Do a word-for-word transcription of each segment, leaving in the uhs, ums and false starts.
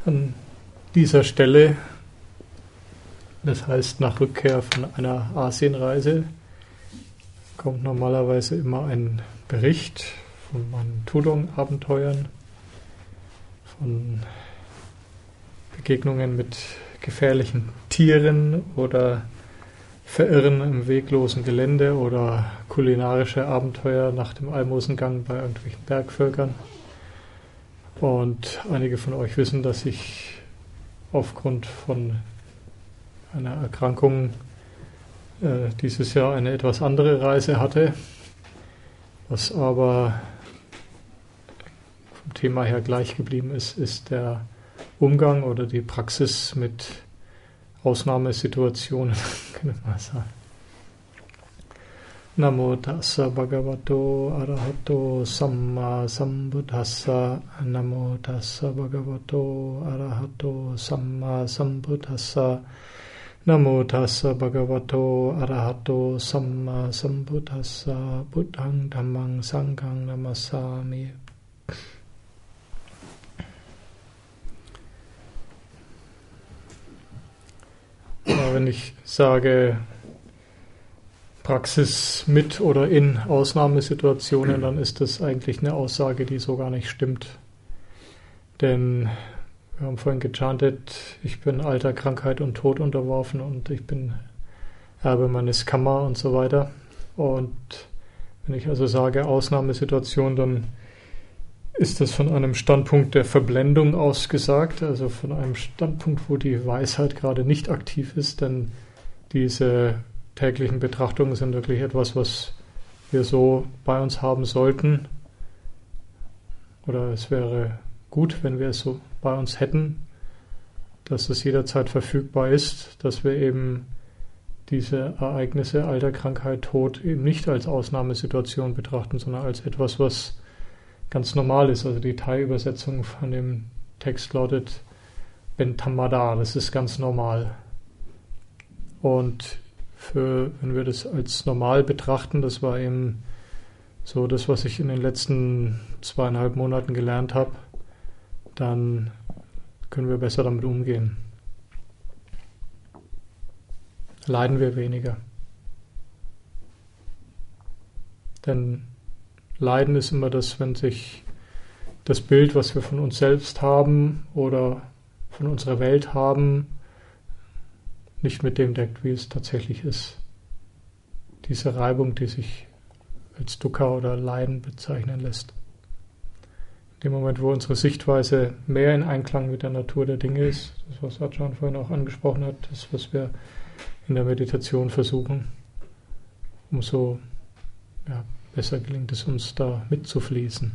An dieser Stelle, das heißt nach Rückkehr von einer Asienreise, kommt normalerweise immer ein Bericht von meinen Tudong-Abenteuern, von Begegnungen mit gefährlichen Tieren oder Verirren im weglosen Gelände oder kulinarische Abenteuer nach dem Almosengang bei irgendwelchen Bergvölkern. Und einige von euch wissen, dass ich aufgrund von einer Erkrankung äh, dieses Jahr eine etwas andere Reise hatte, was aber vom Thema her gleich geblieben ist, ist der Umgang oder die Praxis mit Ausnahmesituationen, könnte man sagen. Namo tassa bhagavato arahato samma sambuddhassa. Namo tassa bhagavato arahato samma sambuddhassa. Namo tassa bhagavato arahato samma sambuddhassa. Buddhang dhammang sanghang namassami. Ja, wenn ich sage Praxis mit oder in Ausnahmesituationen, dann ist das eigentlich eine Aussage, die so gar nicht stimmt. Denn wir haben vorhin gechantet, ich bin Alter, Krankheit und Tod unterworfen und ich bin Erbe meines Karma und so weiter. Und wenn ich also sage Ausnahmesituation, dann ist das von einem Standpunkt der Verblendung ausgesagt, also von einem Standpunkt, wo die Weisheit gerade nicht aktiv ist, denn diese täglichen Betrachtungen sind wirklich etwas, was wir so bei uns haben sollten. Oder es wäre gut, wenn wir es so bei uns hätten, dass es jederzeit verfügbar ist, dass wir eben diese Ereignisse, Alter, Krankheit, Tod eben nicht als Ausnahmesituation betrachten, sondern als etwas, was ganz normal ist. Also die Thai-Übersetzung von dem Text lautet Ben Thamada, das ist ganz normal. Und für, wenn wir das als normal betrachten, das war eben so das, was ich in den letzten zweieinhalb Monaten gelernt habe, dann können wir besser damit umgehen. Leiden wir weniger. Denn Leiden ist immer das, wenn sich das Bild, was wir von uns selbst haben oder von unserer Welt haben, nicht mit dem deckt, wie es tatsächlich ist. Diese Reibung, die sich als Dukkha oder Leiden bezeichnen lässt. In dem Moment, wo unsere Sichtweise mehr in Einklang mit der Natur der Dinge ist, das, was Ajahn vorhin auch angesprochen hat, das, was wir in der Meditation versuchen, umso ja, besser gelingt es uns, da mitzufließen.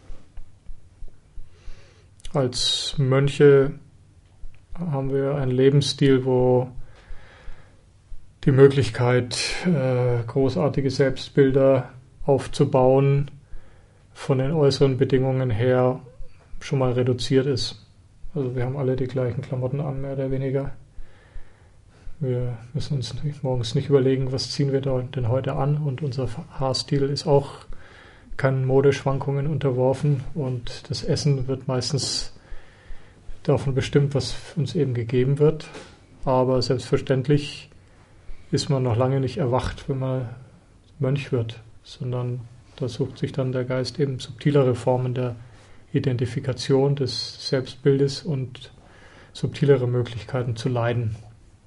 Als Mönche haben wir einen Lebensstil, wo die Möglichkeit, äh, großartige Selbstbilder aufzubauen, von den äußeren Bedingungen her schon mal reduziert ist. Also wir haben alle die gleichen Klamotten an, mehr oder weniger. Wir müssen uns nicht, morgens nicht überlegen, was ziehen wir da denn heute an, und unser Haarstil ist auch keinen Modeschwankungen unterworfen und das Essen wird meistens davon bestimmt, was uns eben gegeben wird. Aber selbstverständlich ist man noch lange nicht erwacht, wenn man Mönch wird, sondern da sucht sich dann der Geist eben subtilere Formen der Identifikation des Selbstbildes und subtilere Möglichkeiten zu leiden.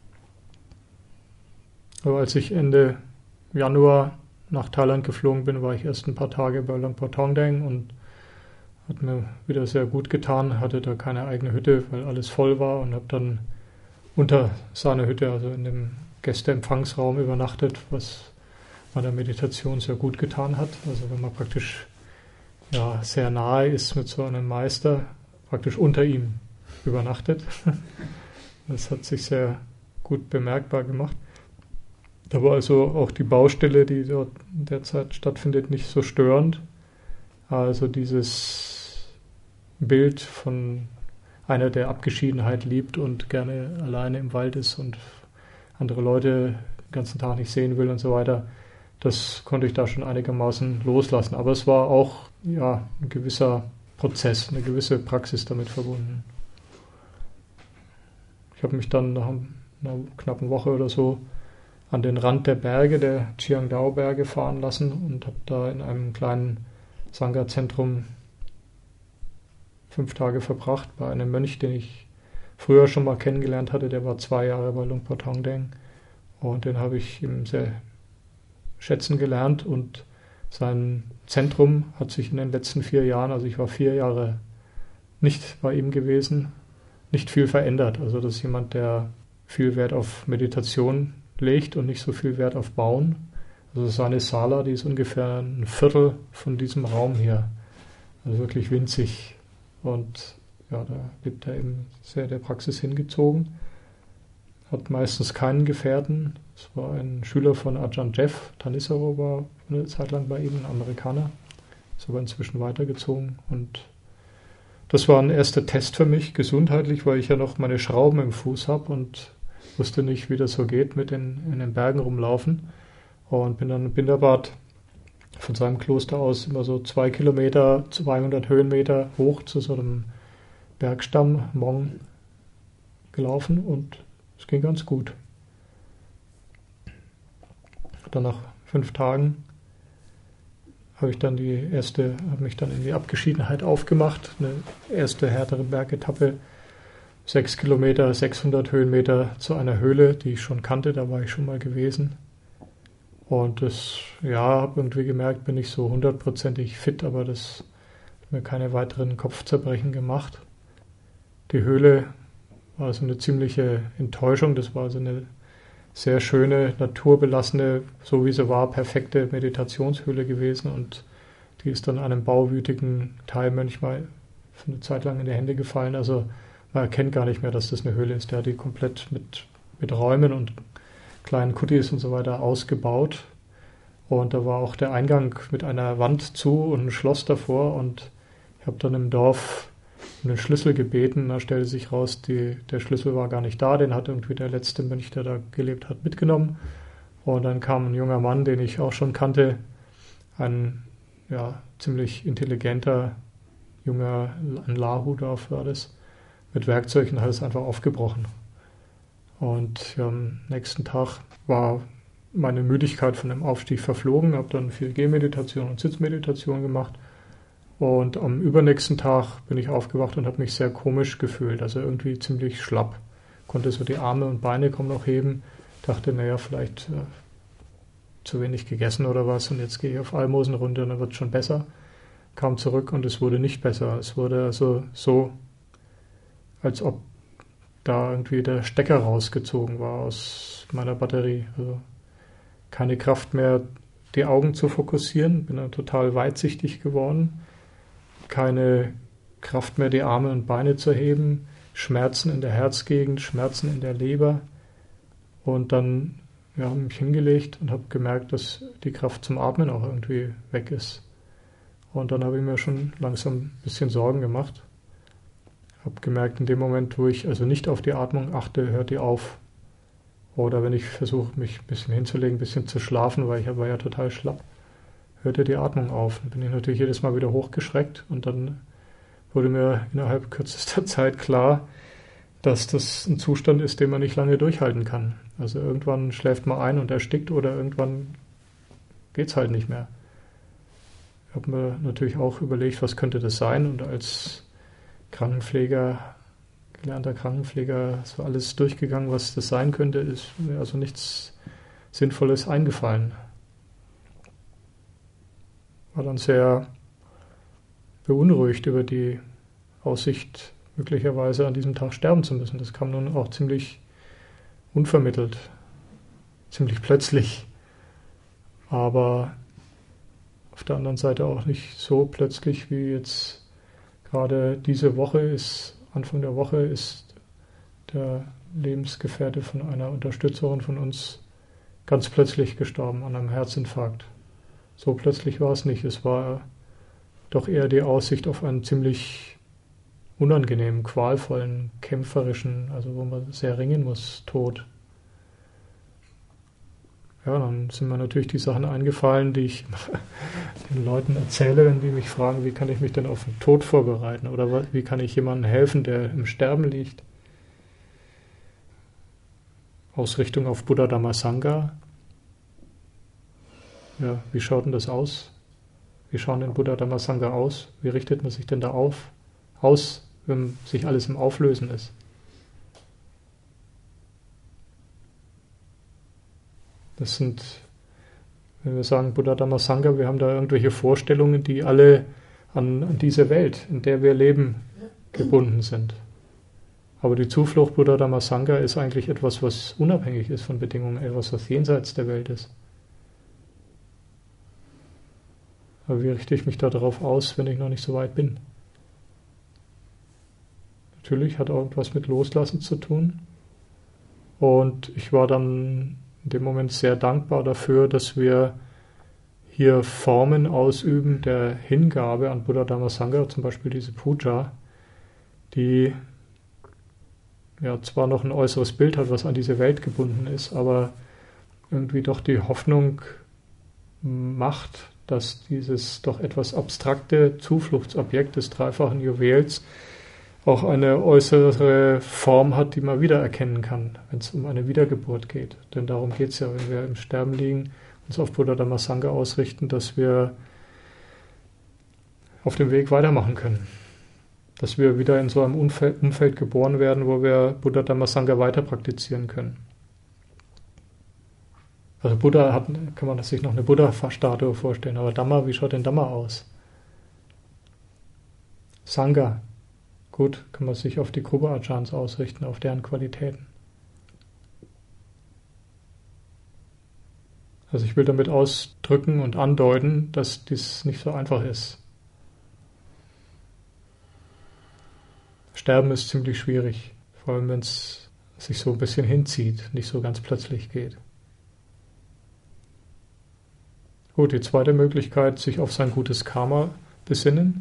Aber als ich Ende Januar nach Thailand geflogen bin, war ich erst ein paar Tage bei Luang Por Thongdeng und hat mir wieder sehr gut getan, hatte da keine eigene Hütte, weil alles voll war, und habe dann unter seiner Hütte, also in dem Gästeempfangsraum, übernachtet, was meiner Meditation sehr gut getan hat. Also wenn man praktisch ja, sehr nahe ist mit so einem Meister, praktisch unter ihm übernachtet. Das hat sich sehr gut bemerkbar gemacht. Da war also auch die Baustelle, die dort derzeit stattfindet, nicht so störend. Also dieses Bild von einer, der Abgeschiedenheit liebt und gerne alleine im Wald ist und andere Leute den ganzen Tag nicht sehen will und so weiter, das konnte ich da schon einigermaßen loslassen. Aber es war auch ja, ein gewisser Prozess, eine gewisse Praxis damit verbunden. ich habe mich dann nach einer knappen Woche oder so an den Rand der Berge, der Qiangdao-Berge, fahren lassen und habe da in einem kleinen Sangha-Zentrum fünf Tage verbracht bei einem Mönch, den ich früher schon mal kennengelernt hatte. Der war zwei Jahre bei Luang Por Thongdeng und den habe ich eben sehr schätzen gelernt und sein Zentrum hat sich in den letzten vier Jahren, also ich war vier Jahre nicht bei ihm gewesen, nicht viel verändert. Also das ist jemand, der viel Wert auf Meditation legt und nicht so viel Wert auf Bauen. Also seine Sala, die ist ungefähr ein Viertel von diesem Raum hier. Also wirklich winzig. Und ja, da lebt er eben sehr der Praxis hingezogen. Hat meistens keinen Gefährten. Es war ein Schüler von Ajahn Jeff. Thanissaro war eine Zeit lang bei ihm, ein Amerikaner. Ist aber inzwischen weitergezogen. Und das war ein erster Test für mich, gesundheitlich, weil ich ja noch meine Schrauben im Fuß habe und wusste nicht, wie das so geht mit den, in den Bergen rumlaufen. Und bin dann in Binderbad von seinem Kloster aus immer so zwei Kilometer, zweihundert Höhenmeter hoch zu so einem Bergstamm, Mong, gelaufen und es ging ganz gut. Dann nach fünf Tagen habe ich dann die erste, habe mich dann in die Abgeschiedenheit aufgemacht, eine erste härtere Bergetappe, sechs Kilometer, sechshundert Höhenmeter zu einer Höhle, die ich schon kannte, da war ich schon mal gewesen. Und das, ja, habe irgendwie gemerkt, bin ich so hundertprozentig fit, aber das hat mir keine weiteren Kopfzerbrechen gemacht. Die Höhle war so eine ziemliche Enttäuschung, das war so eine sehr schöne, naturbelassene, so wie sie war, perfekte Meditationshöhle gewesen und die ist dann einem bauwütigen Thai-Mönch mal für eine Zeit lang in die Hände gefallen. Also man erkennt gar nicht mehr, dass das eine Höhle ist. Der hat die komplett mit, mit Räumen und kleinen Kuttis und so weiter ausgebaut. Und da war auch der Eingang mit einer Wand zu und ein Schloss davor. Und ich habe dann im Dorf um den Schlüssel gebeten. Da stellte sich raus, die, der Schlüssel war gar nicht da. Den hat irgendwie der letzte Mönch, der da gelebt hat, mitgenommen. Und dann kam ein junger Mann, den ich auch schon kannte. Ein ja, ziemlich intelligenter junger, ein Lahu-Dorf war das. Mit Werkzeugen hat es einfach aufgebrochen. Und ja, am nächsten Tag war meine Müdigkeit von dem Aufstieg verflogen, habe dann viel Gehmeditation und Sitzmeditation gemacht. Und am übernächsten Tag bin ich aufgewacht und habe mich sehr komisch gefühlt, also irgendwie ziemlich schlapp. Konnte so die Arme und Beine kaum noch heben. Dachte, naja, vielleicht äh, zu wenig gegessen oder was und jetzt gehe ich auf Almosenrunde und dann wird es schon besser. Kam zurück und es wurde nicht besser. Es wurde also so, als ob da irgendwie der Stecker rausgezogen war aus meiner Batterie. Also keine Kraft mehr, die Augen zu fokussieren. Bin dann total weitsichtig geworden. Keine Kraft mehr, die Arme und Beine zu heben. Schmerzen in der Herzgegend, Schmerzen in der Leber. Und dann ja, habe ich mich hingelegt und habe gemerkt, dass die Kraft zum Atmen auch irgendwie weg ist. Und dann habe ich mir schon langsam ein bisschen Sorgen gemacht. Habe gemerkt, in dem Moment, wo ich also nicht auf die Atmung achte, hört die auf. Oder wenn ich versuche, mich ein bisschen hinzulegen, ein bisschen zu schlafen, weil ich war ja total schlapp, hörte die Atmung auf. Dann bin ich natürlich jedes Mal wieder hochgeschreckt und dann wurde mir innerhalb kürzester Zeit klar, dass das ein Zustand ist, den man nicht lange durchhalten kann. Also irgendwann schläft man ein und erstickt oder irgendwann geht es halt nicht mehr. Ich habe mir natürlich auch überlegt, was könnte das sein und als Krankenpfleger, gelernter Krankenpfleger, so alles durchgegangen, was das sein könnte, ist mir also nichts Sinnvolles eingefallen. War dann sehr beunruhigt über die Aussicht, möglicherweise an diesem Tag sterben zu müssen. Das kam nun auch ziemlich unvermittelt, ziemlich plötzlich, aber auf der anderen Seite auch nicht so plötzlich wie jetzt gerade diese Woche ist, Anfang der Woche ist der Lebensgefährte von einer Unterstützerin von uns ganz plötzlich gestorben an einem Herzinfarkt. So plötzlich war es nicht. Es war doch eher die Aussicht auf einen ziemlich unangenehmen, qualvollen, kämpferischen, also wo man sehr ringen muss, Tod. Ja, dann sind mir natürlich die Sachen eingefallen, die ich den Leuten erzähle, wenn die mich fragen, wie kann ich mich denn auf den Tod vorbereiten oder wie kann ich jemandem helfen, der im Sterben liegt. Ausrichtung auf Buddha Dhamma Sangha. Ja, wie schaut denn das aus? Wie schauen denn Buddha Dhamma Sangha aus? Wie richtet man sich denn da auf, aus, wenn sich alles im Auflösen ist? Das sind, wenn wir sagen Buddha Dhamma Sangha, wir haben da irgendwelche Vorstellungen, die alle an, an diese Welt, in der wir leben, gebunden sind. Aber die Zuflucht Buddha Dhamma Sangha ist eigentlich etwas, was unabhängig ist von Bedingungen, etwas, was jenseits der Welt ist. Aber wie richte ich mich da darauf aus, wenn ich noch nicht so weit bin? Natürlich hat auch etwas mit Loslassen zu tun. Und ich war dann in dem Moment sehr dankbar dafür, dass wir hier Formen ausüben der Hingabe an Buddha Dhamma Sangha, zum Beispiel diese Puja, die ja zwar noch ein äußeres Bild hat, was an diese Welt gebunden ist, aber irgendwie doch die Hoffnung macht, dass dieses doch etwas abstrakte Zufluchtsobjekt des dreifachen Juwels auch eine äußere Form hat, die man wiedererkennen kann, wenn es um eine Wiedergeburt geht. Denn darum geht es ja, wenn wir im Sterben liegen, uns auf Buddha Dhamma Sangha ausrichten, dass wir auf dem Weg weitermachen können. Dass wir wieder in so einem Umfeld, Umfeld geboren werden, wo wir Buddha Dhamma Sangha weiter praktizieren können. Also Buddha hat, kann man sich noch eine Buddha-Statue vorstellen, aber Dhamma, wie schaut denn Dhamma aus? Sangha, gut, kann man sich auf die Krupa Ajahns ausrichten, auf deren Qualitäten. Also ich will damit ausdrücken und andeuten, dass dies nicht so einfach ist. Sterben ist ziemlich schwierig, vor allem wenn es sich so ein bisschen hinzieht, nicht so ganz plötzlich geht. Gut, die zweite Möglichkeit, sich auf sein gutes Karma besinnen.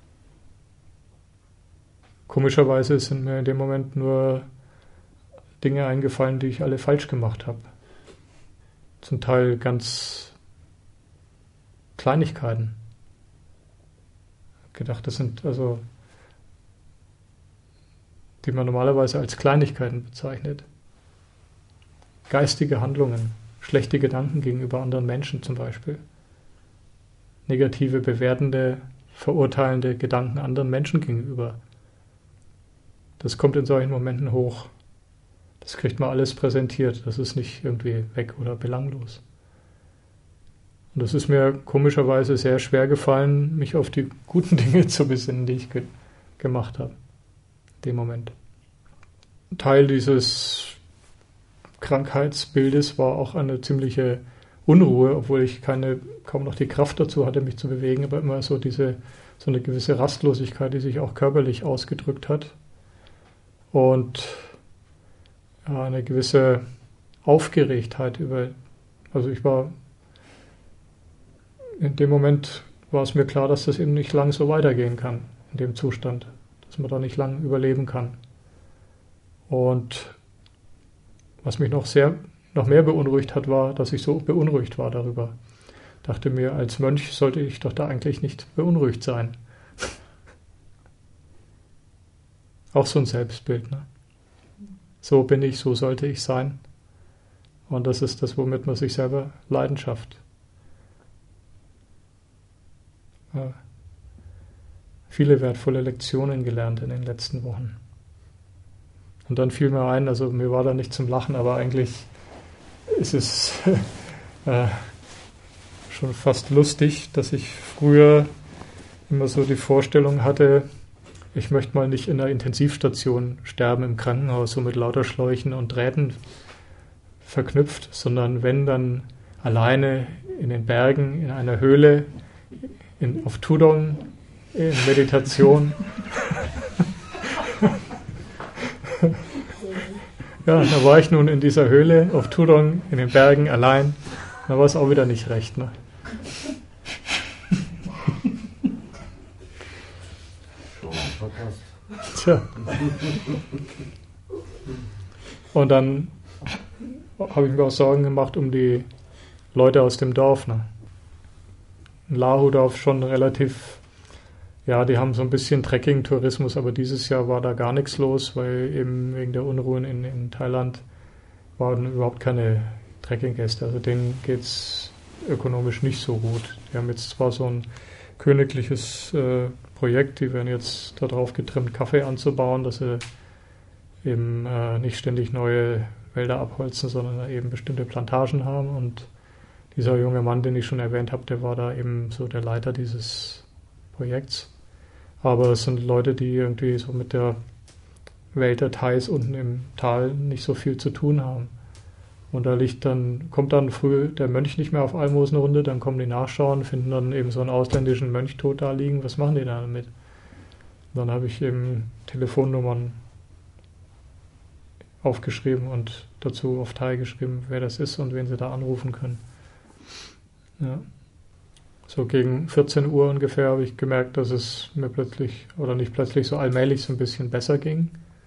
Komischerweise sind mir in dem Moment nur Dinge eingefallen, die ich alle falsch gemacht habe. Zum Teil ganz Kleinigkeiten. Ich habe gedacht, das sind also, die man normalerweise als Kleinigkeiten bezeichnet. Geistige Handlungen. Schlechte Gedanken gegenüber anderen Menschen zum Beispiel. Negative, bewertende, verurteilende Gedanken anderen Menschen gegenüber. Das kommt in solchen Momenten hoch. Das kriegt man alles präsentiert. Das ist nicht irgendwie weg oder belanglos. Und das ist mir komischerweise sehr schwer gefallen, mich auf die guten Dinge zu besinnen, die ich ge- gemacht habe. In dem Moment. Teil dieses Krankheitsbildes war auch eine ziemliche Unruhe, obwohl ich keine, kaum noch die Kraft dazu hatte, mich zu bewegen, aber immer so diese, so eine gewisse Rastlosigkeit, die sich auch körperlich ausgedrückt hat. Und ja, eine gewisse Aufgeregtheit über, also ich war, in dem Moment war es mir klar, dass das eben nicht lang so weitergehen kann, in dem Zustand, dass man da nicht lang überleben kann. Und was mich noch sehr, noch mehr beunruhigt hat, war, dass ich so beunruhigt war darüber. Ich dachte mir, als Mönch sollte ich doch da eigentlich nicht beunruhigt sein. Auch so ein Selbstbild, ne? So bin ich, so sollte ich sein. Und das ist das, womit man sich selber Leidenschaft. Ja, viele wertvolle Lektionen gelernt in den letzten Wochen. Und dann fiel mir ein, also mir war da nicht zum Lachen, aber eigentlich ist es äh, schon fast lustig, dass ich früher immer so die Vorstellung hatte, ich möchte mal nicht in einer Intensivstation sterben im Krankenhaus, so mit lauter Schläuchen und Drähten verknüpft, sondern wenn, dann alleine in den Bergen, in einer Höhle, in, auf Tudong, in Meditation. Ja, da war ich nun in dieser Höhle auf Tudong, in den Bergen, allein. Da war es auch wieder nicht recht, ne? Tja. Und dann habe ich mir auch Sorgen gemacht um die Leute aus dem Dorf, ne? In Lahu-Dorf schon relativ, ja, die haben so ein bisschen Trekking-Tourismus, aber dieses Jahr war da gar nichts los, weil eben wegen der Unruhen in, in Thailand waren überhaupt keine Trekkinggäste. Also denen geht es ökonomisch nicht so gut. Die haben jetzt zwar so ein königliches äh, Projekt, die werden jetzt darauf getrimmt, Kaffee anzubauen, dass sie eben äh, nicht ständig neue Wälder abholzen, sondern eben bestimmte Plantagen haben. Und dieser junge Mann, den ich schon erwähnt habe, der war da eben so der Leiter dieses Projekts. Aber es sind Leute, die irgendwie so mit der Welt der Thais unten im Tal nicht so viel zu tun haben. Und da liegt dann, kommt dann früh der Mönch nicht mehr auf Almosenrunde, dann kommen die nachschauen, finden dann eben so einen ausländischen Mönch tot da liegen. Was machen die da damit? Und dann habe ich eben Telefonnummern aufgeschrieben und dazu auf Thai geschrieben, wer das ist und wen sie da anrufen können. Ja. So gegen vierzehn Uhr ungefähr habe ich gemerkt, dass es mir plötzlich, oder nicht plötzlich, so allmählich so ein bisschen besser ging.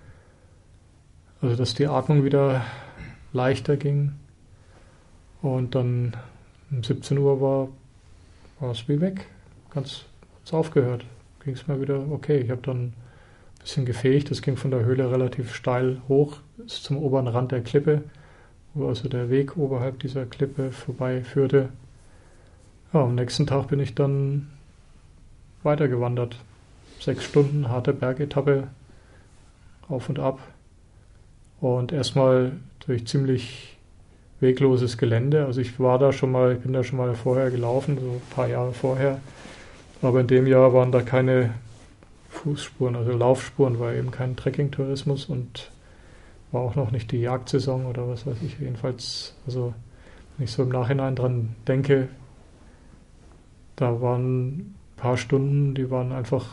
Also dass die Atmung wieder leichter ging. Und dann um siebzehn Uhr war, war es wie weg. Ganz, ganz aufgehört. Ging es mir wieder okay. Ich habe dann ein bisschen gefegt. Es ging von der Höhle relativ steil hoch bis zum oberen Rand der Klippe, wo also der Weg oberhalb dieser Klippe vorbei führte. Ja, am nächsten Tag bin ich dann weitergewandert. Sechs Stunden, harte Bergetappe, auf und ab. Und erstmal durch ziemlich wegloses Gelände. Also ich war da schon mal, ich bin da schon mal vorher gelaufen, so ein paar Jahre vorher. Aber in dem Jahr waren da keine Fußspuren, also Laufspuren, war eben kein Trekking-Tourismus und war auch noch nicht die Jagdsaison oder was weiß ich. Jedenfalls, also wenn ich so im Nachhinein dran denke, da waren ein paar Stunden, die waren einfach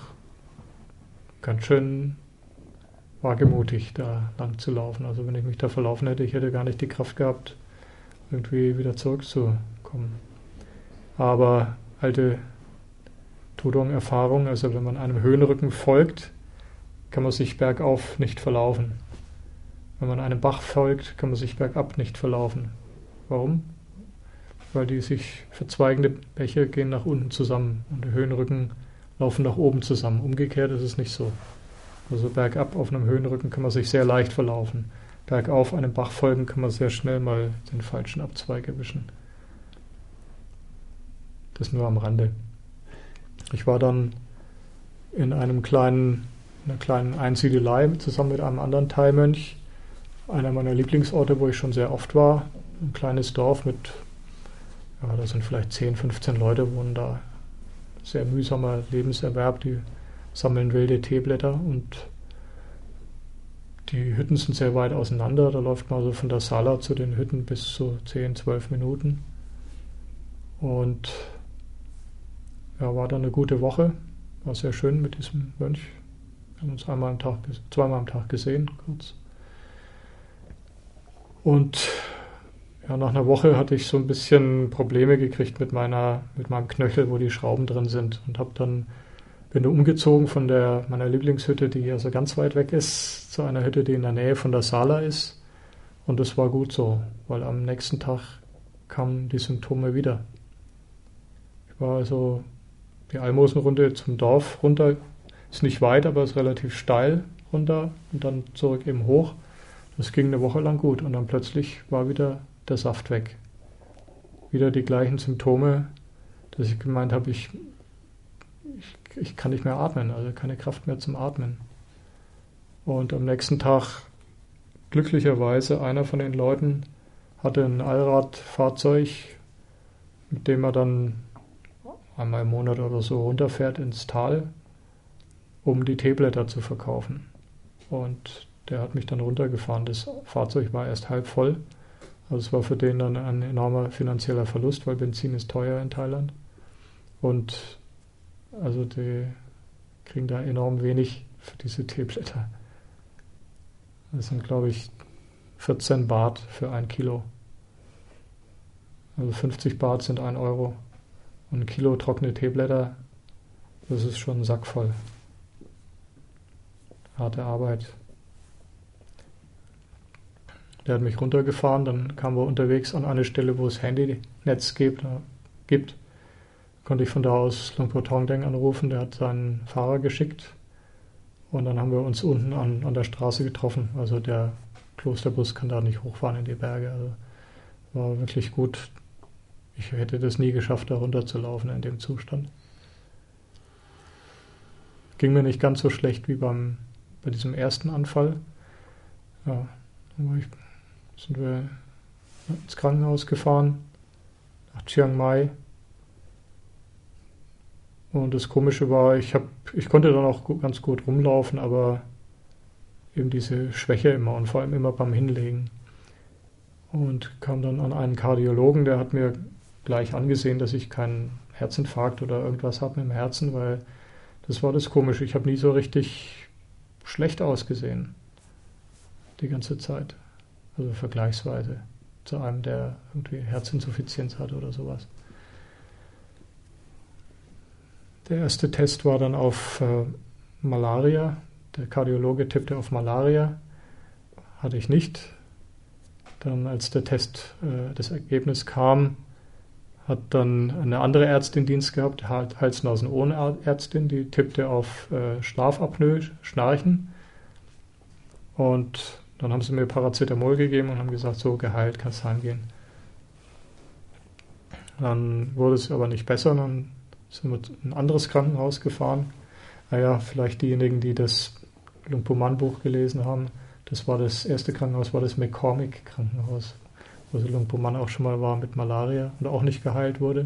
ganz schön wagemutig, da lang zu laufen. Also wenn ich mich da verlaufen hätte, ich hätte gar nicht die Kraft gehabt, irgendwie wieder zurückzukommen. Aber alte Tudong-Erfahrung, also wenn man einem Höhenrücken folgt, kann man sich bergauf nicht verlaufen. Wenn man einem Bach folgt, kann man sich bergab nicht verlaufen. Warum? Weil die sich verzweigende Bäche gehen nach unten zusammen und die Höhenrücken laufen nach oben zusammen. Umgekehrt ist es nicht so. Also bergab auf einem Höhenrücken kann man sich sehr leicht verlaufen. Bergauf einem Bach folgen kann man sehr schnell mal den falschen Abzweig erwischen. Das nur am Rande. Ich war dann in einem kleinen, einer kleinen Einsiedelei zusammen mit einem anderen Thai-Mönch. Einer meiner Lieblingsorte, wo ich schon sehr oft war. Ein kleines Dorf mit, ja, da sind vielleicht zehn, fünfzehn Leute wohnen da. Sehr mühsamer Lebenserwerb, die sammeln wilde Teeblätter und die Hütten sind sehr weit auseinander. Da läuft man so von der Sala zu den Hütten bis zu zehn, zwölf Minuten. Und ja, war dann eine gute Woche. War sehr schön mit diesem Mönch. Wir haben uns einmal am Tag, zweimal am Tag gesehen, kurz. Und ja, nach einer Woche hatte ich so ein bisschen Probleme gekriegt mit meiner, mit meinem Knöchel, wo die Schrauben drin sind. Und habe dann, bin umgezogen von der, meiner Lieblingshütte, die also ganz weit weg ist, zu einer Hütte, die in der Nähe von der Sala ist. Und das war gut so, weil am nächsten Tag kamen die Symptome wieder. Ich war also die Almosenrunde zum Dorf runter, ist nicht weit, aber ist relativ steil runter und dann zurück eben hoch. Das ging eine Woche lang gut und dann plötzlich war wieder der Saft weg. Wieder die gleichen Symptome, dass ich gemeint habe, ich, ich, ich kann nicht mehr atmen, also keine Kraft mehr zum Atmen. Und am nächsten Tag, glücklicherweise, einer von den Leuten hatte ein Allradfahrzeug, mit dem er dann einmal im Monat oder so runterfährt ins Tal, um die Teeblätter zu verkaufen. Und der hat mich dann runtergefahren. Das Fahrzeug war erst halb voll. Also es war für den dann ein enormer finanzieller Verlust, weil Benzin ist teuer in Thailand. Und also die kriegen da enorm wenig für diese Teeblätter. Das sind, glaube ich, vierzehn Baht für ein Kilo. Also fünfzig Baht sind ein Euro. Und ein Kilo trockene Teeblätter, das ist schon ein Sack voll. Harte Arbeit. Der hat mich runtergefahren, dann kamen wir unterwegs an eine Stelle, wo es Handynetz gibt. gibt. Konnte ich von da aus Lumpur Thongdeng anrufen, der hat seinen Fahrer geschickt und dann haben wir uns unten an, an der Straße getroffen. Also der Klosterbus kann da nicht hochfahren in die Berge. Also war wirklich gut. Ich hätte das nie geschafft, da runterzulaufen in dem Zustand. Ging mir nicht ganz so schlecht wie beim, bei diesem ersten Anfall. Ja, dann ich, sind wir ins Krankenhaus gefahren, nach Chiang Mai. Und das Komische war, ich, hab, ich konnte dann auch ganz gut rumlaufen, aber eben diese Schwäche immer und vor allem immer beim Hinlegen. Und kam dann an einen Kardiologen, der hat mir gleich angesehen, dass ich keinen Herzinfarkt oder irgendwas habe im Herzen, weil das war das Komische. Ich habe nie so richtig schlecht ausgesehen. Die ganze Zeit. Also vergleichsweise zu einem, der irgendwie Herzinsuffizienz hat oder sowas. Der erste Test war dann auf äh, Malaria. Der Kardiologe tippte auf Malaria. Hatte ich nicht. Dann, als der Test, äh, das Ergebnis kam, hat dann eine andere Ärztin Dienst gehabt, Hals-Nasen-Ohren-Ärztin, die tippte auf äh, Schlafapnoe, Schnarchen. Und dann haben sie mir Paracetamol gegeben und haben gesagt, so geheilt, kannst heimgehen. Dann wurde es aber nicht besser, dann sind wir in ein anderes Krankenhaus gefahren. Naja, vielleicht diejenigen, die das Luang Pu Man Buch gelesen haben, das war das erste Krankenhaus, war das McCormick Krankenhaus, wo so Luang Pu Man auch schon mal war mit Malaria und auch nicht geheilt wurde.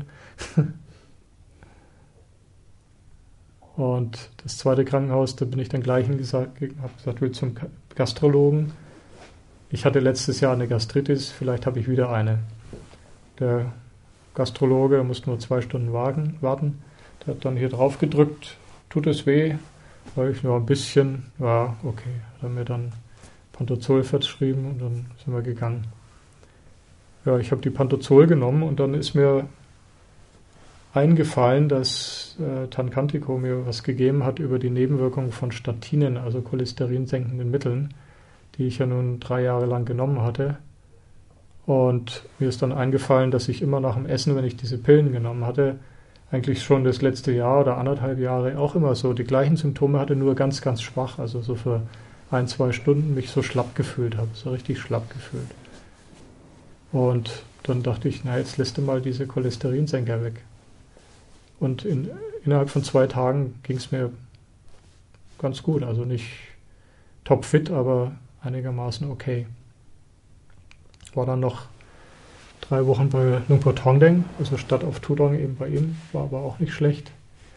Und das zweite Krankenhaus, da bin ich dann gleich hingesagt, habe gesagt, will zum Gastrologen. Ich hatte letztes Jahr eine Gastritis, vielleicht habe ich wieder eine. Der Gastrologe musste nur zwei Stunden warten. Der hat dann hier drauf gedrückt, tut es weh? Weil ich nur ein bisschen, ja, okay. Hat er mir dann Pantozol verschrieben und dann sind wir gegangen. Ja, ich habe die Pantozol genommen und dann ist mir eingefallen, dass äh, Tankantiko mir was gegeben hat über die Nebenwirkungen von Statinen, also cholesterinsenkenden Mitteln, die ich ja nun drei Jahre lang genommen hatte. Und mir ist dann eingefallen, dass ich immer nach dem Essen, wenn ich diese Pillen genommen hatte, eigentlich schon das letzte Jahr oder anderthalb Jahre auch immer so die gleichen Symptome hatte, nur ganz, ganz schwach. Also so für ein, zwei Stunden mich so schlapp gefühlt habe, so richtig schlapp gefühlt. Und dann dachte ich, na jetzt lässt du mal diese Cholesterinsenker weg. Und in, innerhalb von zwei Tagen ging es mir ganz gut. Also nicht topfit, aber einigermaßen okay. War dann noch drei Wochen bei Luang Por Thongdeng, also statt auf Tudong eben bei ihm, war aber auch nicht schlecht.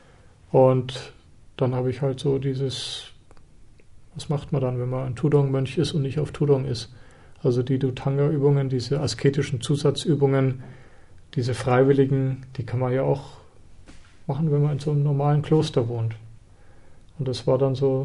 Und dann habe ich halt so dieses, was macht man dann, wenn man ein Tudong-Mönch ist und nicht auf Tudong ist? Also die Dhutanga-Übungen, diese asketischen Zusatzübungen, diese freiwilligen, die kann man ja auch machen, wenn man in so einem normalen Kloster wohnt. Und das war dann so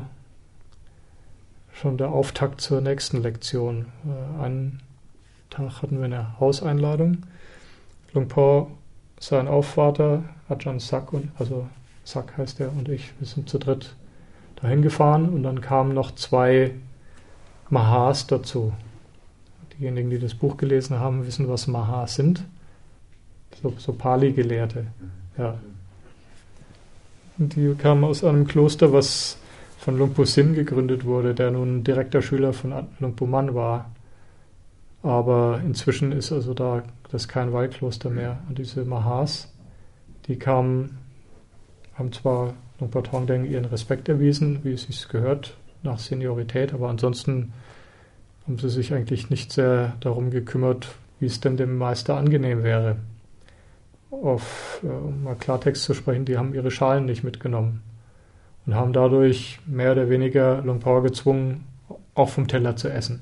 schon der Auftakt zur nächsten Lektion. Einen Tag hatten wir eine Hauseinladung. Luang Por, sein Aufvater, Ajahn Sak, und, also Sak heißt er, und ich, wir sind zu dritt dahin gefahren und dann kamen noch zwei Mahas dazu. Diejenigen, die das Buch gelesen haben, wissen, was Mahas sind. So, so Pali-Gelehrte. Ja. Und die kamen aus einem Kloster, was von Luang Pu Sin gegründet wurde, der nun direkter Schüler von Luang Pu Man war. Aber inzwischen ist also da das kein Waldkloster mehr. Und diese Mahas, die kamen, haben zwar Luang Por Thongdeng ihren Respekt erwiesen, wie es sich gehört, nach Seniorität, aber ansonsten haben sie sich eigentlich nicht sehr darum gekümmert, wie es denn dem Meister angenehm wäre. Auf, um mal Klartext zu sprechen, die haben ihre Schalen nicht mitgenommen und haben dadurch mehr oder weniger Luang Por gezwungen, auch vom Teller zu essen.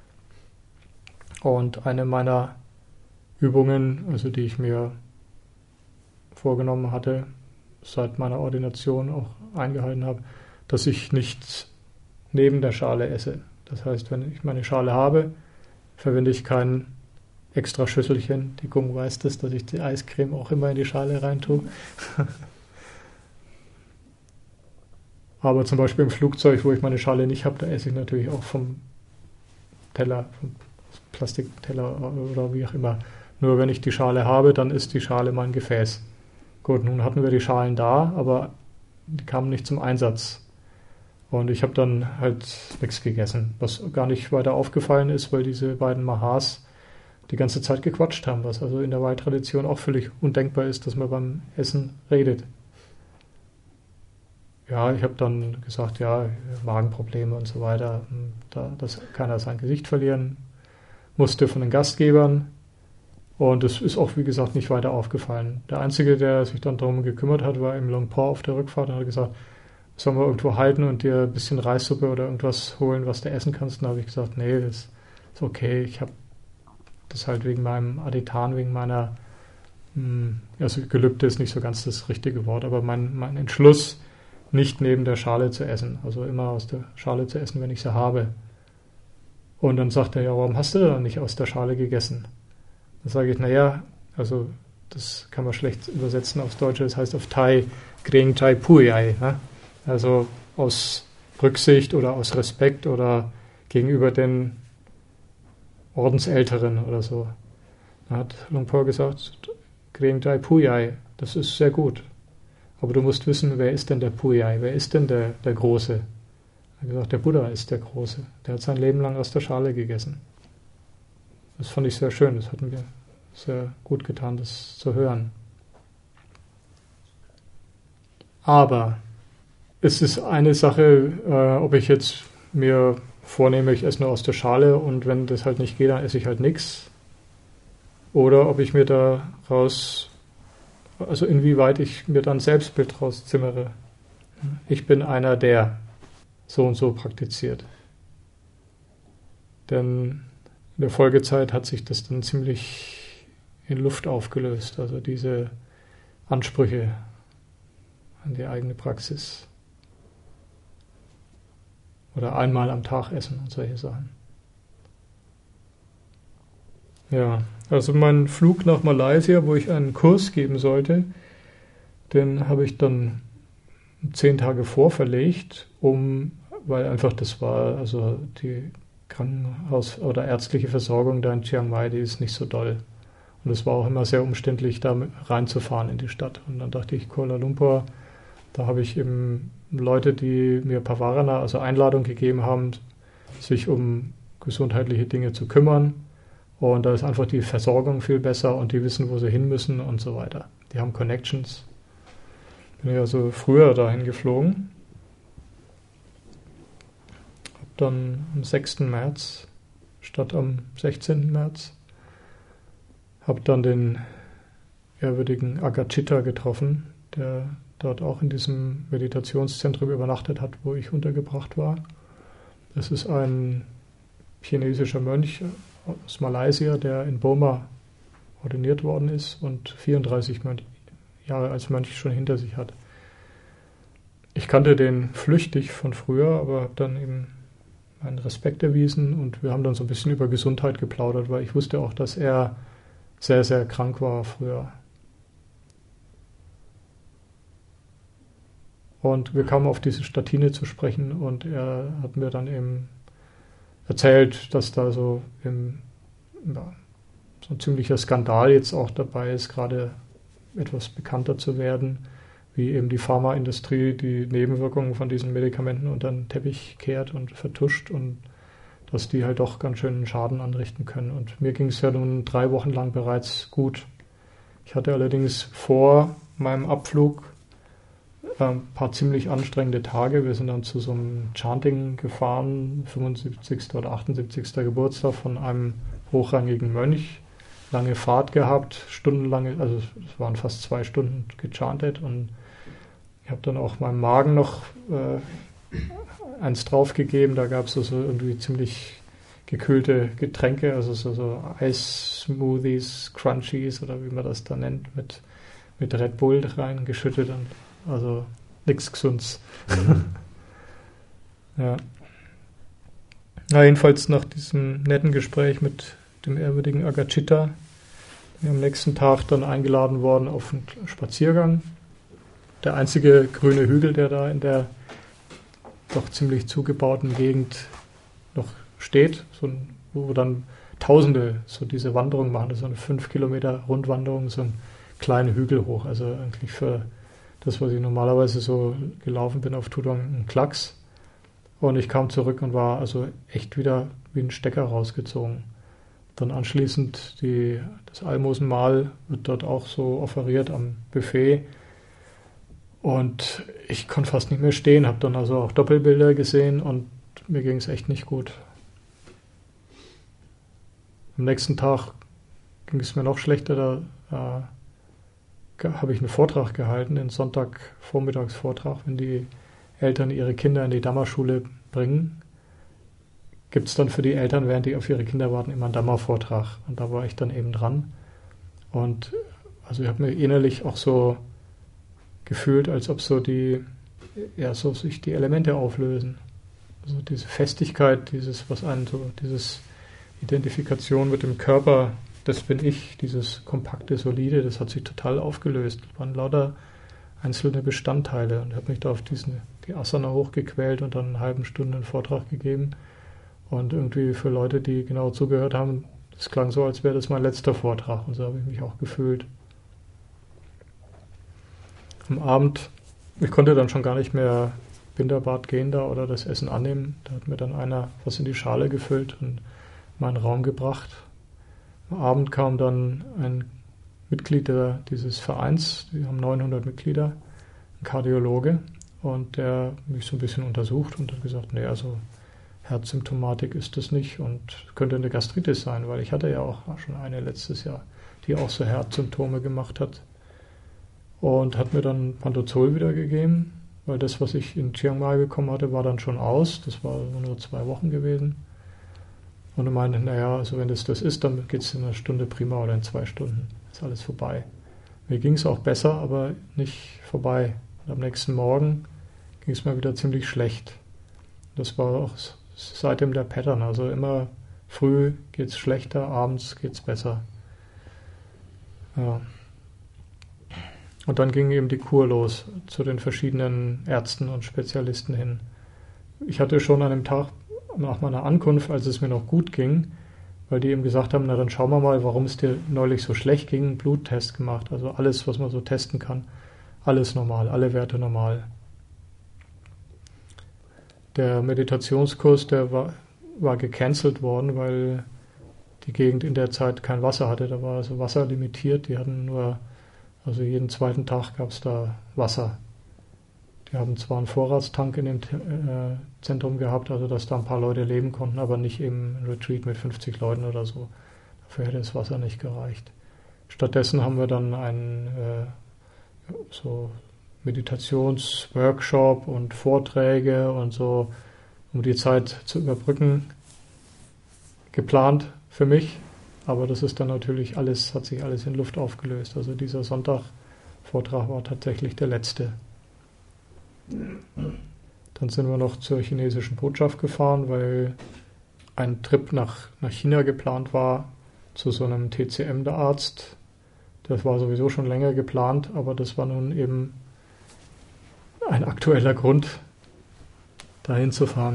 Und eine meiner Übungen, also die ich mir vorgenommen hatte, seit meiner Ordination auch eingehalten habe, dass ich nichts neben der Schale esse. Das heißt, wenn ich meine Schale habe, verwende ich kein extra Schüsselchen. Die Gung weiß das, dass ich die Eiscreme auch immer in die Schale reintue. Aber zum Beispiel im Flugzeug, wo ich meine Schale nicht habe, da esse ich natürlich auch vom Teller, vom Plastikteller oder wie auch immer. Nur wenn ich die Schale habe, dann ist die Schale mein Gefäß. Gut, nun hatten wir die Schalen da, aber die kamen nicht zum Einsatz. Und ich habe dann halt nichts gegessen, was gar nicht weiter aufgefallen ist, weil diese beiden Mahas die ganze Zeit gequatscht haben, was also in der Wai-Tradition auch völlig undenkbar ist, dass man beim Essen redet. Ja, ich habe dann gesagt, ja, Magenprobleme und so weiter, da, das kann er sein Gesicht verlieren, musste von den Gastgebern und es ist auch, wie gesagt, nicht weiter aufgefallen. Der Einzige, der sich dann darum gekümmert hat, war im Longpo auf der Rückfahrt und hat gesagt, sollen wir irgendwo halten und dir ein bisschen Reissuppe oder irgendwas holen, was du essen kannst? Und da habe ich gesagt, nee, das ist okay, ich habe das halt wegen meinem Aditan, wegen meiner, also Gelübde ist nicht so ganz das richtige Wort, aber mein, mein Entschluss, nicht neben der Schale zu essen, also immer aus der Schale zu essen, wenn ich sie habe. Und dann sagt er, ja, warum hast du dann nicht aus der Schale gegessen? Dann sage ich, naja, also das kann man schlecht übersetzen aufs Deutsche, das heißt auf Thai, Kreng Thai Puyai, ne? Also aus Rücksicht oder aus Respekt oder gegenüber den Ordensälteren oder so. Da hat Luang Por gesagt, Kreng Thai Puyai, das ist sehr gut. Aber du musst wissen, wer ist denn der Puyai? Wer ist denn der, der Große? Er hat gesagt, der Buddha ist der Große. Der hat sein Leben lang aus der Schale gegessen. Das fand ich sehr schön. Das hat mir sehr gut getan, das zu hören. Aber es ist eine Sache, äh, ob ich jetzt mir vornehme, ich esse nur aus der Schale und wenn das halt nicht geht, dann esse ich halt nichts. Oder ob ich mir daraus, also inwieweit ich mir dann Selbstbild draus zimmere. Ich bin einer, der so und so praktiziert. Denn in der Folgezeit hat sich das dann ziemlich in Luft aufgelöst, also diese Ansprüche an die eigene Praxis. Oder einmal am Tag essen und solche Sachen. Ja, also mein Flug nach Malaysia, wo ich einen Kurs geben sollte, den habe ich dann zehn Tage vorverlegt, um, weil einfach das war, also die Krankenhaus- oder ärztliche Versorgung da in Chiang Mai, die ist nicht so doll. Und es war auch immer sehr umständlich, da reinzufahren in die Stadt. Und dann dachte ich, Kuala Lumpur, da habe ich eben Leute, die mir Pavarana, also Einladung gegeben haben, sich um gesundheitliche Dinge zu kümmern. Und da ist einfach die Versorgung viel besser und die wissen, wo sie hin müssen und so weiter. Die haben Connections. Bin ich also früher dahin geflogen. Hab dann am sechsten März statt am sechzehnten März hab dann den ehrwürdigen Agachita getroffen, der dort auch in diesem Meditationszentrum übernachtet hat, wo ich untergebracht war. Das ist ein chinesischer Mönch aus Malaysia, der in Burma ordiniert worden ist und vierunddreißig Jahre als Mönch schon hinter sich hat. Ich kannte den flüchtig von früher, aber habe dann eben meinen Respekt erwiesen und wir haben dann so ein bisschen über Gesundheit geplaudert, weil ich wusste auch, dass er sehr, sehr krank war früher. Und wir kamen auf diese Statine zu sprechen und er hat mir dann eben erzählt, dass da so, im, ja, so ein ziemlicher Skandal jetzt auch dabei ist, gerade etwas bekannter zu werden, wie eben die Pharmaindustrie die Nebenwirkungen von diesen Medikamenten unter den Teppich kehrt und vertuscht und dass die halt doch ganz schön Schaden anrichten können. Und mir ging es ja nun drei Wochen lang bereits gut. Ich hatte allerdings vor meinem Abflug ein paar ziemlich anstrengende Tage. Wir sind dann zu so einem Chanting gefahren, fünfundsiebzigsten oder achtundsiebzigsten Geburtstag von einem hochrangigen Mönch. Lange Fahrt gehabt, stundenlange, also es waren fast zwei Stunden gechantet und ich habe dann auch meinem Magen noch äh, eins draufgegeben. Da gab es so, so irgendwie ziemlich gekühlte Getränke, also so, so Eis-Smoothies, Crunchies oder wie man das da nennt, mit, mit Red Bull reingeschüttet und also nichts Gesundes. Mhm. Ja. Na, jedenfalls nach diesem netten Gespräch mit dem ehrwürdigen Agachita bin ich am nächsten Tag dann eingeladen worden auf einen Spaziergang. Der einzige grüne Hügel, der da in der doch ziemlich zugebauten Gegend noch steht, so ein, wo dann Tausende so diese Wanderung machen, das ist so eine fünf Kilometer Rundwanderung, so ein kleiner Hügel hoch, also eigentlich für das, was ich normalerweise so gelaufen bin auf Tudong, ein Klacks. Und ich kam zurück und war also echt wieder wie ein Stecker rausgezogen. Dann anschließend die, das Almosenmahl wird dort auch so offeriert am Buffet. Und ich konnte fast nicht mehr stehen, habe dann also auch Doppelbilder gesehen und mir ging es echt nicht gut. Am nächsten Tag ging es mir noch schlechter, da äh, habe ich einen Vortrag gehalten, den Sonntagvormittagsvortrag, wenn die Eltern ihre Kinder in die Dhamma-Schule bringen, gibt es dann für die Eltern, während die auf ihre Kinder warten, immer einen Dhamma-Vortrag. Und da war ich dann eben dran. Und also ich habe mir innerlich auch so gefühlt, als ob so die, ja, so sich die Elemente auflösen. Also diese Festigkeit, dieses, was einen so, dieses Identifikation mit dem Körper, das bin ich, dieses kompakte, solide, das hat sich total aufgelöst. Das waren lauter einzelne Bestandteile. Und ich habe mich da auf diesen, die Asana hochgequält und dann eine halbe Stunde einen Vortrag gegeben. Und irgendwie für Leute, die genau zugehört haben, das klang so, als wäre das mein letzter Vortrag. Und so habe ich mich auch gefühlt. Am Abend, ich konnte dann schon gar nicht mehr Binderbad gehen da oder das Essen annehmen. Da hat mir dann einer was in die Schale gefüllt und meinen Raum gebracht. Am Abend kam dann ein Mitglied der, dieses Vereins, die haben neunhundert Mitglieder, ein Kardiologe, und der mich so ein bisschen untersucht und hat gesagt, nee, also Herzsymptomatik ist das nicht und könnte eine Gastritis sein, weil ich hatte ja auch schon eine letztes Jahr, die auch so Herzsymptome gemacht hat, und hat mir dann Pantozol wiedergegeben, weil das, was ich in Chiang Mai bekommen hatte, war dann schon aus, das war nur zwei Wochen gewesen. Und er meinte, naja, also wenn das das ist, dann geht es in einer Stunde prima oder in zwei Stunden. Ist alles vorbei. Mir ging es auch besser, aber nicht vorbei. Und am nächsten Morgen ging es mir wieder ziemlich schlecht. Das war auch seitdem der Pattern. Also immer früh geht es schlechter, abends geht es besser. Ja. Und dann ging eben die Kur los, zu den verschiedenen Ärzten und Spezialisten hin. Ich hatte schon an dem Tag nach meiner Ankunft, als es mir noch gut ging, weil die eben gesagt haben, na dann schauen wir mal, warum es dir neulich so schlecht ging, einen Bluttest gemacht. Also alles, was man so testen kann, alles normal, alle Werte normal. Der Meditationskurs, der war, war gecancelt worden, weil die Gegend in der Zeit kein Wasser hatte. Da war also Wasser limitiert. Die hatten nur, also jeden zweiten Tag gab es da Wasser. Die haben zwar einen Vorratstank in dem äh, Zentrum gehabt, also dass da ein paar Leute leben konnten, aber nicht eben ein Retreat mit fünfzig Leuten oder so. Dafür hätte das Wasser nicht gereicht. Stattdessen haben wir dann einen äh, so Meditationsworkshop und Vorträge und so, um die Zeit zu überbrücken, geplant für mich. Aber das ist dann natürlich alles, hat sich alles in Luft aufgelöst. Also dieser Sonntag-Vortrag war tatsächlich der letzte. Dann sind wir noch zur chinesischen Botschaft gefahren, weil ein Trip nach, nach China geplant war, zu so einem T C M-Arzt. Das war sowieso schon länger geplant, aber das war nun eben ein aktueller Grund, dahin zu fahren.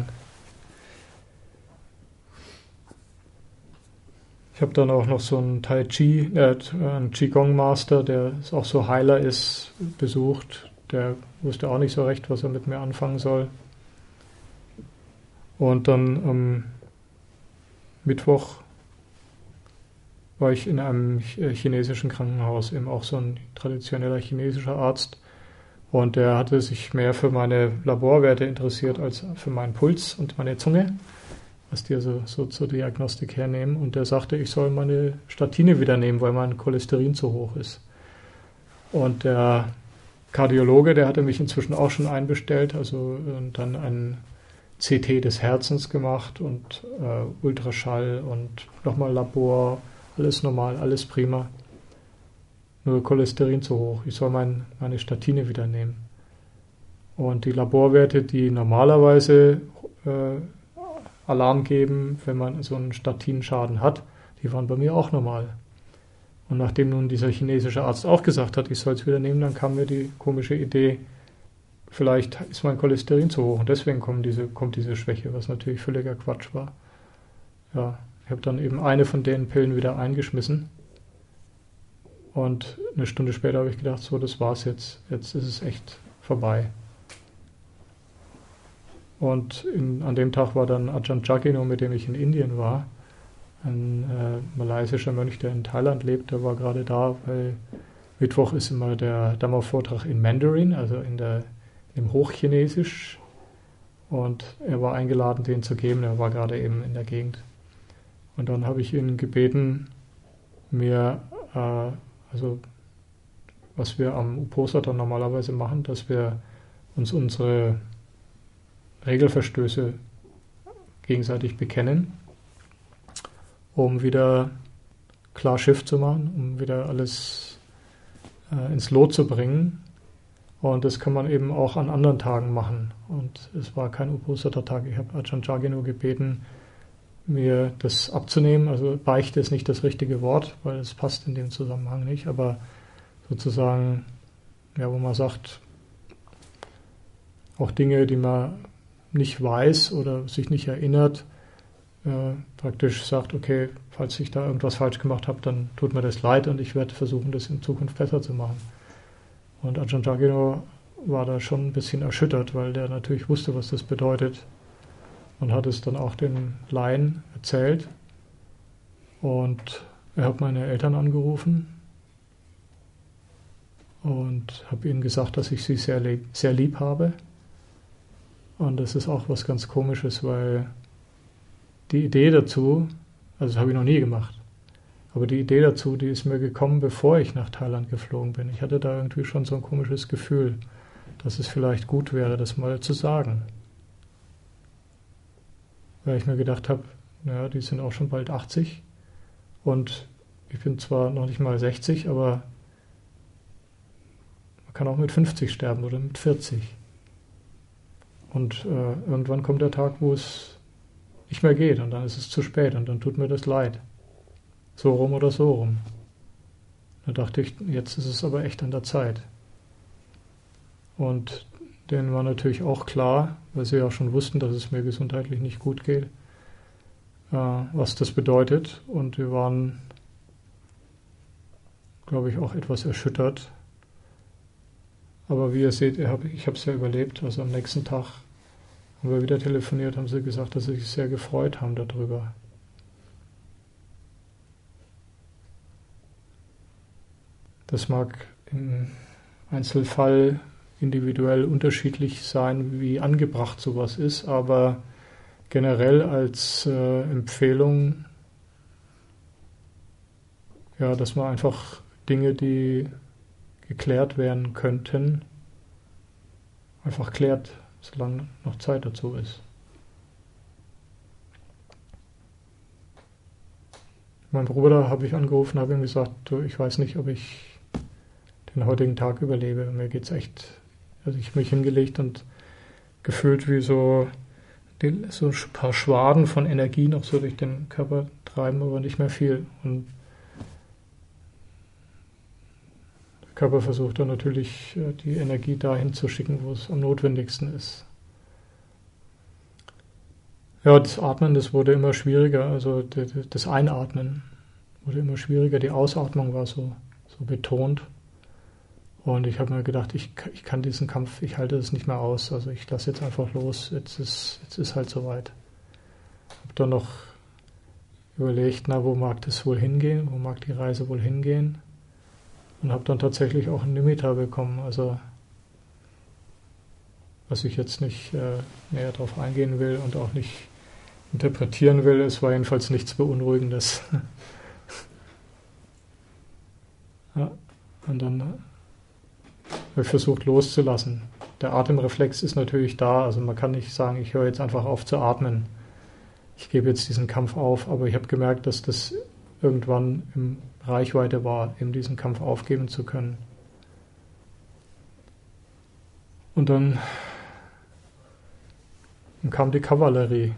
Ich habe dann auch noch so einen Tai Chi, äh, einen Qigong-Master, der auch so Heiler ist, besucht. Der wusste auch nicht so recht, was er mit mir anfangen soll. Und dann am Mittwoch war ich in einem chinesischen Krankenhaus, eben auch so ein traditioneller chinesischer Arzt. Und der hatte sich mehr für meine Laborwerte interessiert als für meinen Puls und meine Zunge, was die also so zur Diagnostik hernehmen. Und der sagte, ich soll meine Statine wieder nehmen, weil mein Cholesterin zu hoch ist. Und der Kardiologe, der hatte mich inzwischen auch schon einbestellt, also und dann ein C T des Herzens gemacht und äh, Ultraschall und nochmal Labor, alles normal, alles prima. Nur Cholesterin zu hoch. Ich soll mein, meine Statine wieder nehmen. Und die Laborwerte, die normalerweise äh, Alarm geben, wenn man so einen Statinschaden hat, die waren bei mir auch normal. Und nachdem nun dieser chinesische Arzt auch gesagt hat, ich soll es wieder nehmen, dann kam mir die komische Idee, vielleicht ist mein Cholesterin zu hoch und deswegen kommt diese, kommt diese Schwäche, was natürlich völliger Quatsch war. Ja, ich habe dann eben eine von den Pillen wieder eingeschmissen und eine Stunde später habe ich gedacht, so, das war's jetzt, jetzt ist es echt vorbei. Und in, an dem Tag war dann Ajahn Jagino, mit dem ich in Indien war, ein äh, malaysischer Mönch, der in Thailand lebt, der war gerade da, weil Mittwoch ist immer der Dhamma-Vortrag in Mandarin, also in der, im Hochchinesisch. Und er war eingeladen, den zu geben. Er war gerade eben in der Gegend. Und dann habe ich ihn gebeten, mir, äh, also was wir am Uposatha normalerweise machen, dass wir uns unsere Regelverstöße gegenseitig bekennen, um wieder klar Schiff zu machen, um wieder alles äh, ins Lot zu bringen. Und das kann man eben auch an anderen Tagen machen. Und es war kein Uposatha-Tag. Ich habe Ajahn Jagino gebeten, mir das abzunehmen. Also Beichte ist nicht das richtige Wort, weil es passt in dem Zusammenhang nicht. Aber sozusagen, ja, wo man sagt, auch Dinge, die man nicht weiß oder sich nicht erinnert, äh, praktisch sagt, okay, falls ich da irgendwas falsch gemacht habe, dann tut mir das leid und ich werde versuchen, das in Zukunft besser zu machen. Und Ajahn Jagino war da schon ein bisschen erschüttert, weil der natürlich wusste, was das bedeutet und hat es dann auch den Laien erzählt. Und er hat meine Eltern angerufen und habe ihnen gesagt, dass ich sie sehr lieb, sehr lieb habe. Und das ist auch was ganz Komisches, weil die Idee dazu, also das habe ich noch nie gemacht, aber die Idee dazu, die ist mir gekommen, bevor ich nach Thailand geflogen bin. Ich hatte da irgendwie schon so ein komisches Gefühl, dass es vielleicht gut wäre, das mal zu sagen. Weil ich mir gedacht habe, naja, die sind auch schon bald achtzig und ich bin zwar noch nicht mal sechzig, aber man kann auch mit fünfzig sterben oder mit vierzig. Und äh, irgendwann kommt der Tag, wo es nicht mehr geht und dann ist es zu spät und dann tut mir das leid. So rum oder so rum. Da dachte ich, jetzt ist es aber echt an der Zeit. Und denen war natürlich auch klar, weil sie ja schon wussten, dass es mir gesundheitlich nicht gut geht, äh, was das bedeutet. Und wir waren, glaube ich, auch etwas erschüttert. Aber wie ihr seht, ich habe es ja überlebt. Also am nächsten Tag haben wir wieder telefoniert, haben sie gesagt, dass sie sich sehr gefreut haben darüber. Das mag im Einzelfall individuell unterschiedlich sein, wie angebracht sowas ist, aber generell als äh, Empfehlung, ja, dass man einfach Dinge, die geklärt werden könnten, einfach klärt, solange noch Zeit dazu ist. Mein Bruder habe ich angerufen, habe ihm gesagt, du, ich weiß nicht, ob ich den heutigen Tag überlebe. Mir geht's echt, also ich habe mich hingelegt und gefühlt wie so, die, so ein paar Schwaden von Energie noch so durch den Körper treiben, aber nicht mehr viel. Und der Körper versucht dann natürlich die Energie dahin zu schicken, wo es am notwendigsten ist. Ja, das Atmen, das wurde immer schwieriger, also das Einatmen wurde immer schwieriger, die Ausatmung war so, so betont. Und ich habe mir gedacht, ich, ich kann diesen Kampf, ich halte das nicht mehr aus, also ich lasse jetzt einfach los, jetzt ist, jetzt ist halt soweit. Habe dann noch überlegt, na, wo mag das wohl hingehen, wo mag die Reise wohl hingehen? Und habe dann tatsächlich auch einen Nimitta bekommen, also was ich jetzt nicht äh, näher drauf eingehen will und auch nicht interpretieren will, es war jedenfalls nichts Beunruhigendes. Ja, und dann habe ich versucht loszulassen. Der Atemreflex ist natürlich da, also man kann nicht sagen, ich höre jetzt einfach auf zu atmen. Ich gebe jetzt diesen Kampf auf, aber ich habe gemerkt, dass das irgendwann in Reichweite war, eben diesen Kampf aufgeben zu können. Und dann, dann kam die Kavallerie.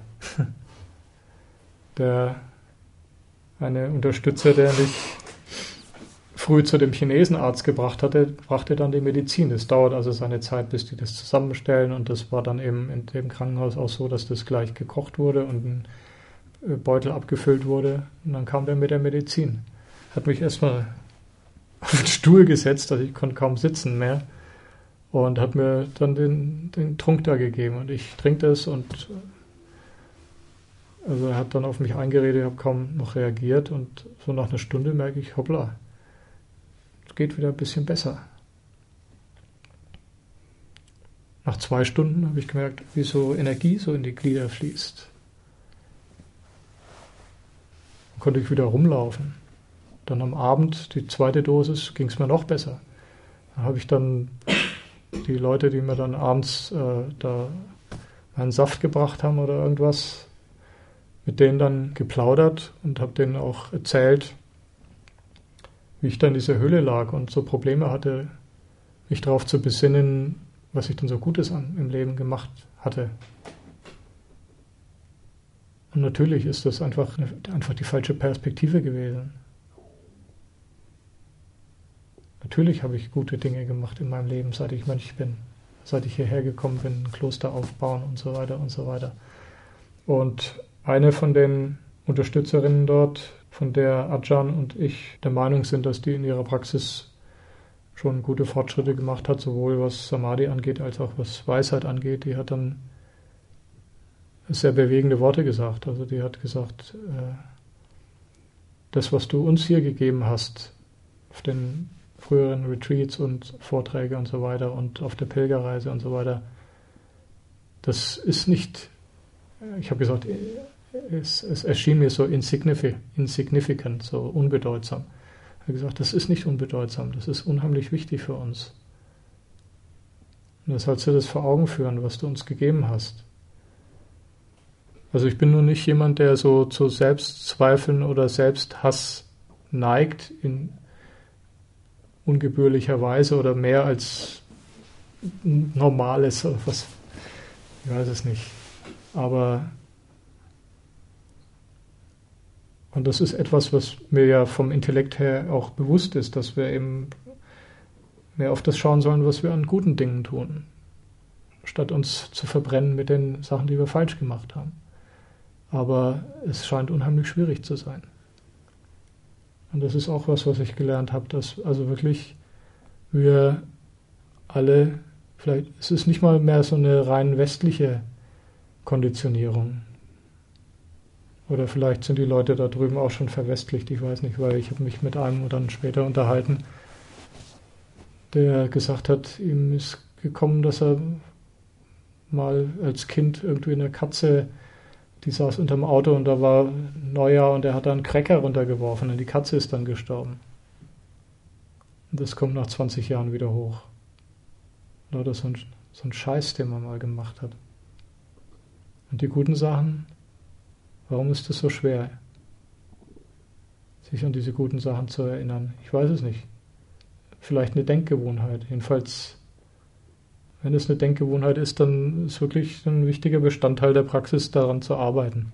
Der eine Unterstützer, der mich früh zu dem Chinesenarzt gebracht hatte, brachte dann die Medizin. Es dauert also seine Zeit, bis die das zusammenstellen und das war dann eben in dem Krankenhaus auch so, dass das gleich gekocht wurde und ein Beutel abgefüllt wurde und dann kam der mit der Medizin. Hat mich erstmal auf den Stuhl gesetzt, also ich konnte kaum sitzen mehr und hat mir dann den, den Trunk da gegeben und ich trinke das und also er hat dann auf mich eingeredet, ich habe kaum noch reagiert und so nach einer Stunde merke ich, hoppla, es geht wieder ein bisschen besser. Nach zwei Stunden habe ich gemerkt, wie so Energie so in die Glieder fließt. Dann konnte ich wieder rumlaufen. Dann am Abend, die zweite Dosis, ging es mir noch besser. Da habe ich dann die Leute, die mir dann abends äh, da einen Saft gebracht haben oder irgendwas, mit denen dann geplaudert und habe denen auch erzählt, wie ich dann in dieser Höhle lag und so Probleme hatte, mich darauf zu besinnen, was ich dann so Gutes an, im Leben gemacht hatte. Und natürlich ist das einfach, einfach die falsche Perspektive gewesen. Natürlich habe ich gute Dinge gemacht in meinem Leben, seit ich Mönch bin, seit ich hierher gekommen bin, ein Kloster aufbauen und so weiter und so weiter. Und eine von den Unterstützerinnen dort, von der Ajahn und ich der Meinung sind, dass die in ihrer Praxis schon gute Fortschritte gemacht hat, sowohl was Samadhi angeht, als auch was Weisheit angeht, die hat dann sehr bewegende Worte gesagt. Also die hat gesagt, äh, das, was du uns hier gegeben hast, auf den früheren Retreats und Vorträge und so weiter und auf der Pilgerreise und so weiter, das ist nicht, ich habe gesagt, es, es erschien mir so insignificant, insignificant, so unbedeutsam. Ich habe gesagt, das ist nicht unbedeutsam, das ist unheimlich wichtig für uns. Und das sollst du das vor Augen führen, was du uns gegeben hast. Also ich bin nun nicht jemand, der so zu Selbstzweifeln oder Selbsthass neigt in ungebührlicher Weise oder mehr als normales, was, ich weiß es nicht. Aber und das ist etwas, was mir ja vom Intellekt her auch bewusst ist, dass wir eben mehr auf das schauen sollen, was wir an guten Dingen tun, statt uns zu verbrennen mit den Sachen, die wir falsch gemacht haben. Aber es scheint unheimlich schwierig zu sein. Und das ist auch was, was ich gelernt habe, dass also wirklich wir alle, vielleicht, es ist nicht mal mehr so eine rein westliche Konditionierung. Oder vielleicht sind die Leute da drüben auch schon verwestlicht, ich weiß nicht, weil ich habe mich mit einem dann später unterhalten, der gesagt hat, ihm ist gekommen, dass er mal als Kind irgendwie eine Katze, die saß unterm Auto und da war Neujahr und er hat da einen Cracker runtergeworfen und die Katze ist dann gestorben. Und das kommt nach zwanzig Jahren wieder hoch. Oder so ein, so ein Scheiß, den man mal gemacht hat. Und die guten Sachen, warum ist das so schwer, sich an diese guten Sachen zu erinnern? Ich weiß es nicht. Vielleicht eine Denkgewohnheit. Jedenfalls, wenn es eine Denkgewohnheit ist, dann ist wirklich ein wichtiger Bestandteil der Praxis, daran zu arbeiten.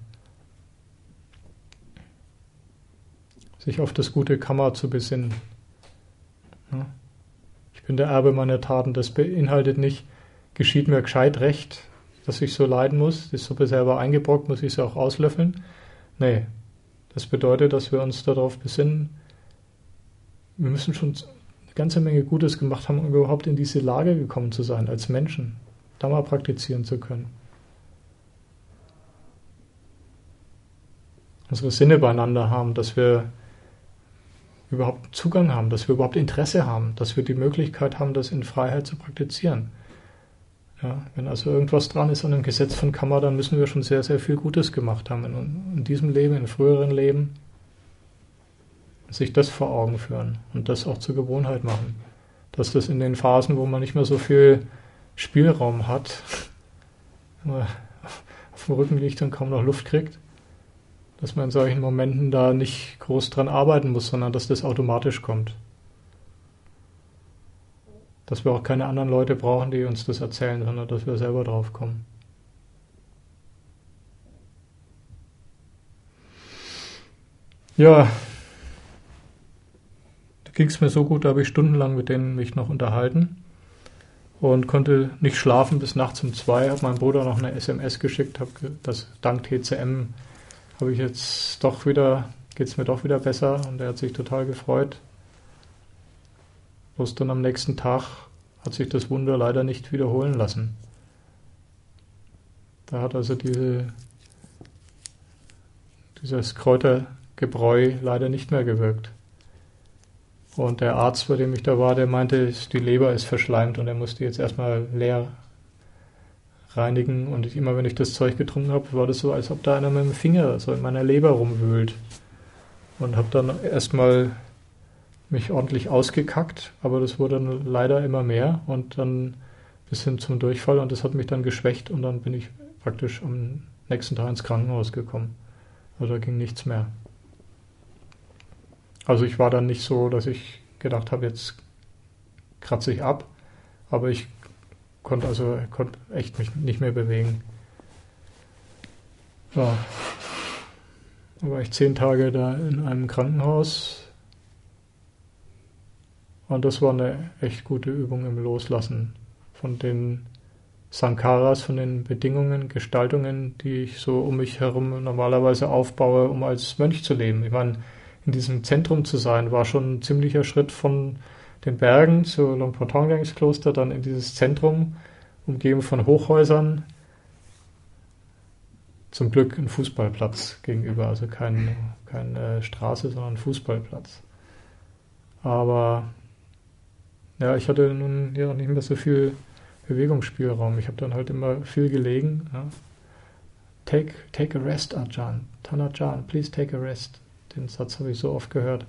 Sich auf das gute Karma zu besinnen. Ja. Ich bin der Erbe meiner Taten. Das beinhaltet nicht, geschieht mir gescheit recht, dass ich so leiden muss. Die Suppe selber eingebrockt, muss ich sie auch auslöffeln. Nee, das bedeutet, dass wir uns darauf besinnen, wir müssen schon eine ganze Menge Gutes gemacht haben, um überhaupt in diese Lage gekommen zu sein, als Menschen, Dhamma praktizieren zu können. Unsere Sinne beieinander haben, dass wir überhaupt Zugang haben, dass wir überhaupt Interesse haben, dass wir die Möglichkeit haben, das in Freiheit zu praktizieren. Ja, wenn also irgendwas dran ist an dem Gesetz von Karma, dann müssen wir schon sehr, sehr viel Gutes gemacht haben in, in diesem Leben, in früheren Leben. Sich das vor Augen führen und das auch zur Gewohnheit machen. Dass das in den Phasen, wo man nicht mehr so viel Spielraum hat, wenn man auf dem Rücken liegt und kaum noch Luft kriegt, dass man in solchen Momenten da nicht groß dran arbeiten muss, sondern dass das automatisch kommt. Dass wir auch keine anderen Leute brauchen, die uns das erzählen, sondern dass wir selber drauf kommen. Ja, da ging es mir so gut, da habe ich stundenlang mit denen mich noch unterhalten und konnte nicht schlafen bis nachts um zwei. Habe meinem Bruder noch eine S M S geschickt, habe das dank T C M habe ich jetzt doch wieder, geht es mir doch wieder besser und er hat sich total gefreut. Bloß dann am nächsten Tag hat sich das Wunder leider nicht wiederholen lassen. Da hat also diese, dieses Kräutergebräu leider nicht mehr gewirkt. Und der Arzt, bei dem ich da war, der meinte, die Leber ist verschleimt und er musste jetzt erstmal leer reinigen. Und ich, immer wenn ich das Zeug getrunken habe, war das so, als ob da einer mit dem Finger so in meiner Leber rumwühlt. Und habe dann erstmal mich ordentlich ausgekackt, aber das wurde dann leider immer mehr und dann bis hin zum Durchfall und das hat mich dann geschwächt und dann bin ich praktisch am nächsten Tag ins Krankenhaus gekommen. Also da ging nichts mehr. Also ich war dann nicht so, dass ich gedacht habe, jetzt kratze ich ab, aber ich konnte also konnte echt mich nicht mehr bewegen. Ja. Da war ich zehn Tage da in einem Krankenhaus und das war eine echt gute Übung im Loslassen von den Sankaras, von den Bedingungen, Gestaltungen, die ich so um mich herum normalerweise aufbaue, um als Mönch zu leben. Ich meine, in diesem Zentrum zu sein, war schon ein ziemlicher Schritt von den Bergen zu Luang Prabang Kloster, dann in dieses Zentrum, umgeben von Hochhäusern. Zum Glück ein Fußballplatz gegenüber, also kein, keine Straße, sondern ein Fußballplatz. Aber ja, ich hatte nun ja nicht mehr so viel Bewegungsspielraum. Ich habe dann halt immer viel gelegen. Ja. Take, take a rest, Ajahn. Tanajan, please take a rest. Den Satz habe ich so oft gehört.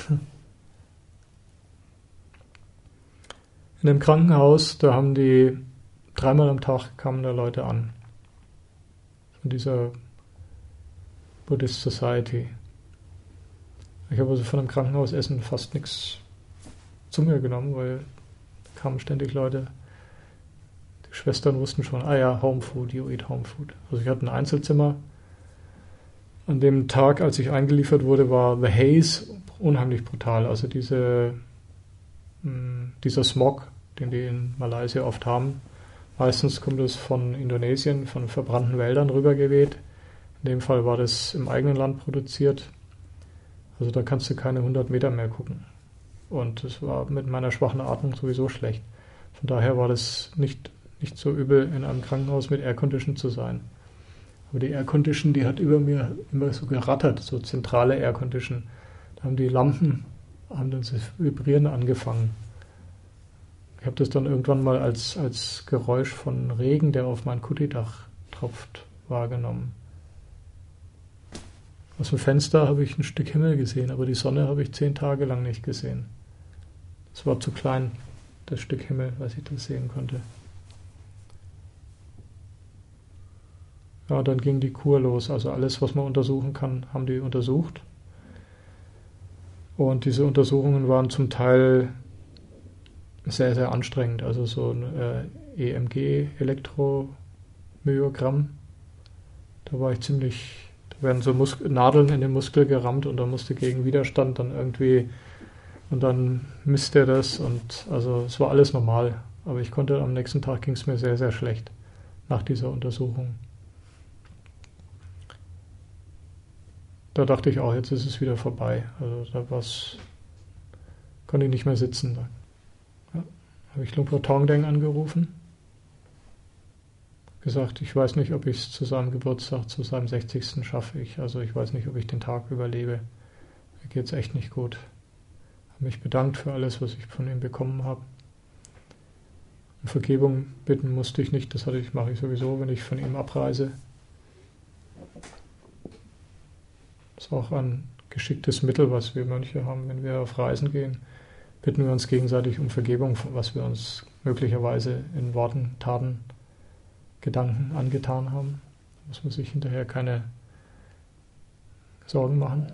In dem Krankenhaus, da haben die dreimal am Tag kamen da Leute an. Von dieser Buddhist Society. Ich habe also von dem Krankenhausessen fast nichts zu mir genommen, weil da kamen ständig Leute. Die Schwestern wussten schon, ah ja, Home Food, you eat Home Food. Also ich hatte ein Einzelzimmer. An dem Tag, als ich eingeliefert wurde, war The Haze unheimlich brutal. Also diese, dieser Smog, den die in Malaysia oft haben. Meistens kommt es von Indonesien, von verbrannten Wäldern rübergeweht. In dem Fall war das im eigenen Land produziert. Also da kannst du keine hundert Meter mehr gucken. Und es war mit meiner schwachen Atmung sowieso schlecht. Von daher war das nicht, nicht so übel, in einem Krankenhaus mit Aircondition zu sein. Aber die Aircondition, die hat über mir immer so gerattert, so zentrale Aircondition. Da haben die Lampen, haben dann das Vibrieren angefangen. Ich habe das dann irgendwann mal als, als Geräusch von Regen, der auf mein Kuttidach tropft, wahrgenommen. Aus dem Fenster habe ich ein Stück Himmel gesehen, aber die Sonne habe ich zehn Tage lang nicht gesehen. Es war zu klein, das Stück Himmel, was ich da sehen konnte. Ja, dann ging die Kur los. Also alles, was man untersuchen kann, haben die untersucht. Und diese Untersuchungen waren zum Teil sehr, sehr anstrengend. Also so ein äh, E M G, Elektromyogramm. Da war ich ziemlich, da werden so Mus- Nadeln in den Muskel gerammt und da musste gegen Widerstand dann irgendwie, und dann misst er das und also es war alles normal. Aber ich konnte, am nächsten Tag ging es mir sehr, sehr schlecht nach dieser Untersuchung. Da dachte ich auch, jetzt ist es wieder vorbei. Also da war's, konnte ich nicht mehr sitzen. Da ja, habe ich Luang Prabang angerufen. Gesagt, ich weiß nicht, ob ich es zu seinem Geburtstag, zu seinem sechzigsten schaffe. Ich, also ich weiß nicht, ob ich den Tag überlebe. Mir geht es echt nicht gut. Habe mich bedankt für alles, was ich von ihm bekommen habe. Um Vergebung bitten musste ich nicht. Das hatte ich, mache ich sowieso, wenn ich von ihm abreise. Das ist auch ein geschicktes Mittel, was wir Mönche haben, wenn wir auf Reisen gehen. Bitten wir uns gegenseitig um Vergebung, was wir uns möglicherweise in Worten, Taten, Gedanken angetan haben. Da muss man sich hinterher keine Sorgen machen.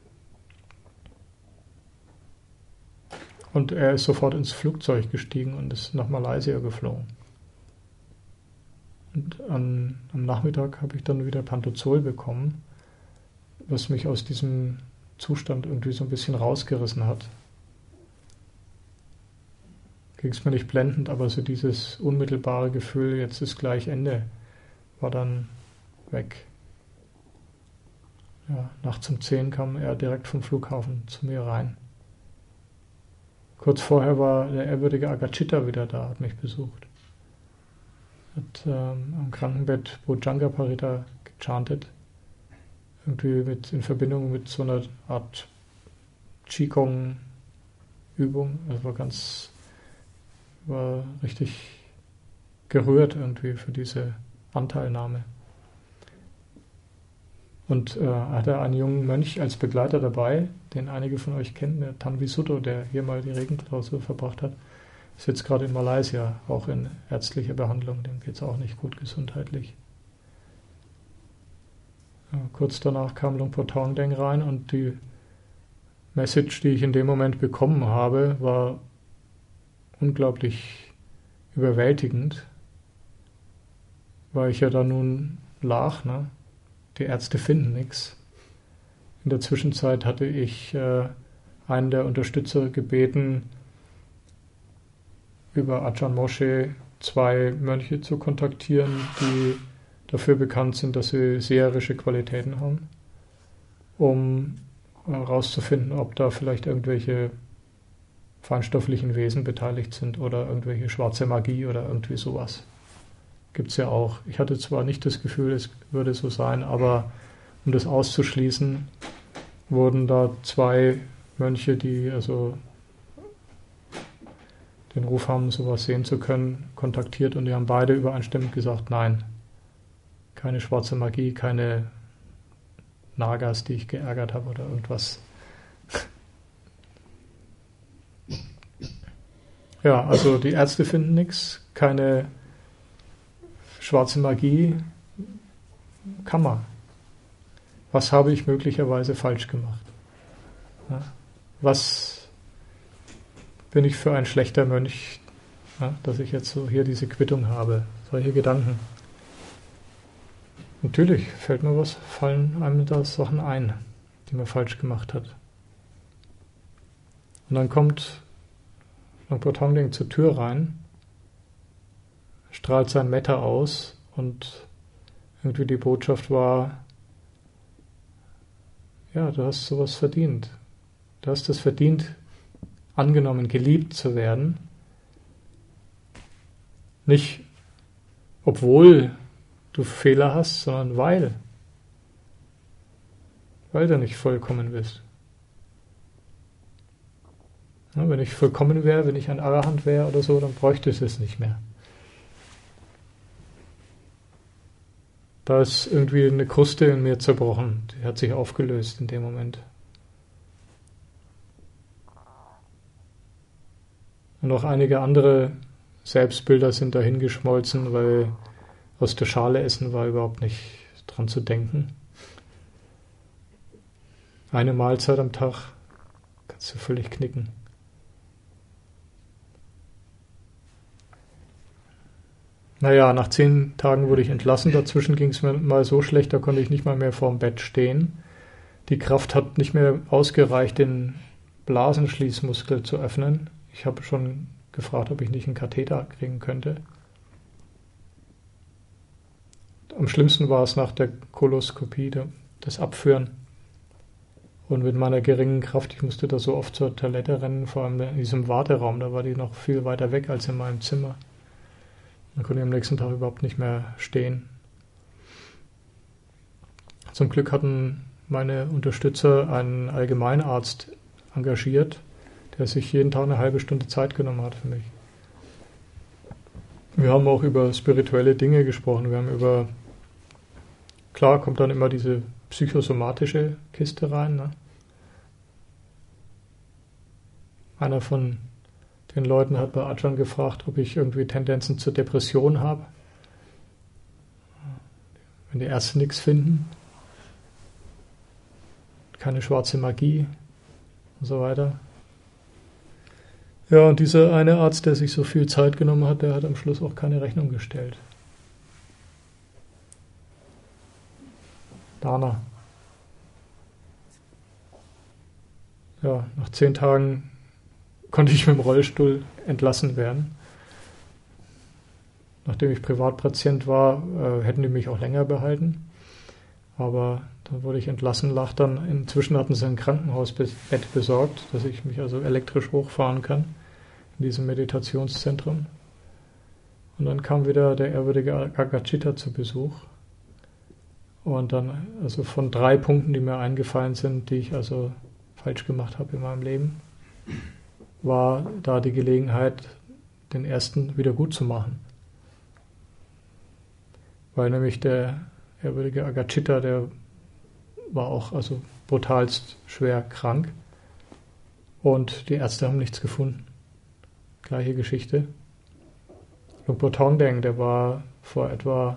Und er ist sofort ins Flugzeug gestiegen und ist nach Malaysia geflogen. Und an, am Nachmittag habe ich dann wieder Pantozol bekommen, was mich aus diesem Zustand irgendwie so ein bisschen rausgerissen hat. Ging es mir nicht blendend, aber so dieses unmittelbare Gefühl, jetzt ist gleich Ende, war dann weg. Ja, nachts um zehn kam er direkt vom Flughafen zu mir rein. kurz vorher war der ehrwürdige Agachita wieder da, hat mich besucht. Hat ähm, am Krankenbett Bojjhanga Parita gechantet. Irgendwie mit, in Verbindung mit so einer Art Qigong-Übung. Das war ganz, war richtig gerührt irgendwie für diese Anteilnahme. Und äh, hatte einen jungen Mönch als Begleiter dabei, den einige von euch kennen, der Tanvisudho, der hier mal die Regenklausur verbracht hat. Ist jetzt gerade in Malaysia, auch in ärztlicher Behandlung, dem geht es auch nicht gut gesundheitlich. Ja, kurz danach kam Luang Por Thongdeng rein und die Message, die ich in dem Moment bekommen habe, war unglaublich überwältigend, weil ich ja da nun lag, ne? Die Ärzte finden nichts. In der Zwischenzeit hatte ich äh, einen der Unterstützer gebeten, über Ajahn Moshe zwei Mönche zu kontaktieren, die dafür bekannt sind, dass sie seherische Qualitäten haben, um herauszufinden, ob da vielleicht irgendwelche feinstofflichen Wesen beteiligt sind oder irgendwelche schwarze Magie oder irgendwie sowas. Gibt es ja auch. Ich hatte zwar nicht das Gefühl, es würde so sein, aber um das auszuschließen, wurden da zwei Mönche, die also den Ruf haben, sowas sehen zu können, kontaktiert und die haben beide übereinstimmend gesagt, nein, keine schwarze Magie, keine Nagas, die ich geärgert habe oder irgendwas. Ja, also die Ärzte finden nichts, keine schwarze Magie, kann man. Was habe ich möglicherweise falsch gemacht? Ja, was bin ich für ein schlechter Mönch, ja, dass ich jetzt so hier diese Quittung habe? Solche Gedanken. Natürlich fällt mir was, fallen einem da Sachen ein, die man falsch gemacht hat. Und dann kommt Luang Por Thongdeng zur Tür rein, strahlt sein Metta aus und irgendwie die Botschaft war, ja, du hast sowas verdient. Du hast es verdient, angenommen, geliebt zu werden. Nicht obwohl du Fehler hast, sondern weil. Weil du nicht vollkommen bist. Ja, wenn ich vollkommen wäre, wenn ich ein Arahant wäre oder so, dann bräuchte ich es nicht mehr. Da ist irgendwie eine Kruste in mir zerbrochen. Die hat sich aufgelöst in dem Moment. Und auch einige andere Selbstbilder sind dahin geschmolzen, weil aus der Schale essen war überhaupt nicht dran zu denken. Eine Mahlzeit am Tag kannst du völlig knicken. Naja, nach zehn Tagen wurde ich entlassen. Dazwischen ging es mir mal so schlecht, da konnte ich nicht mal mehr vorm Bett stehen. Die Kraft hat nicht mehr ausgereicht, den Blasenschließmuskel zu öffnen. Ich habe schon gefragt, ob ich nicht einen Katheter kriegen könnte. Am schlimmsten war es nach der Koloskopie, das Abführen. Und mit meiner geringen Kraft, ich musste da so oft zur Toilette rennen, vor allem in diesem Warteraum, da war die noch viel weiter weg als in meinem Zimmer. Dann konnte ich am nächsten Tag überhaupt nicht mehr stehen. Zum Glück hatten meine Unterstützer einen Allgemeinarzt engagiert, der sich jeden Tag eine halbe Stunde Zeit genommen hat für mich. Wir haben auch über spirituelle Dinge gesprochen. Wir haben über, klar kommt dann immer diese psychosomatische Kiste rein. Ne? Einer von den Leuten hat bei Ajahn gefragt, ob ich irgendwie Tendenzen zur Depression habe. Wenn die Ärzte nichts finden, keine schwarze Magie und so weiter. Ja, und dieser eine Arzt, der sich so viel Zeit genommen hat, der hat am Schluss auch keine Rechnung gestellt. Dana. Ja, nach zehn Tagen konnte ich mit dem Rollstuhl entlassen werden. Nachdem ich Privatpatient war, äh, hätten die mich auch länger behalten. Aber dann wurde ich entlassen, lag dann, inzwischen hatten sie ein Krankenhausbett besorgt, dass ich mich also elektrisch hochfahren kann in diesem Meditationszentrum. Und dann kam wieder der ehrwürdige Agachita zu Besuch. Und dann, also von drei Punkten, die mir eingefallen sind, die ich also falsch gemacht habe in meinem Leben, war da die Gelegenheit, den ersten wieder gut zu machen. Weil nämlich der ehrwürdige Agachita, der war auch also brutalst schwer krank und die Ärzte haben nichts gefunden. Gleiche Geschichte. Lumpur Thongdeng, der war vor etwa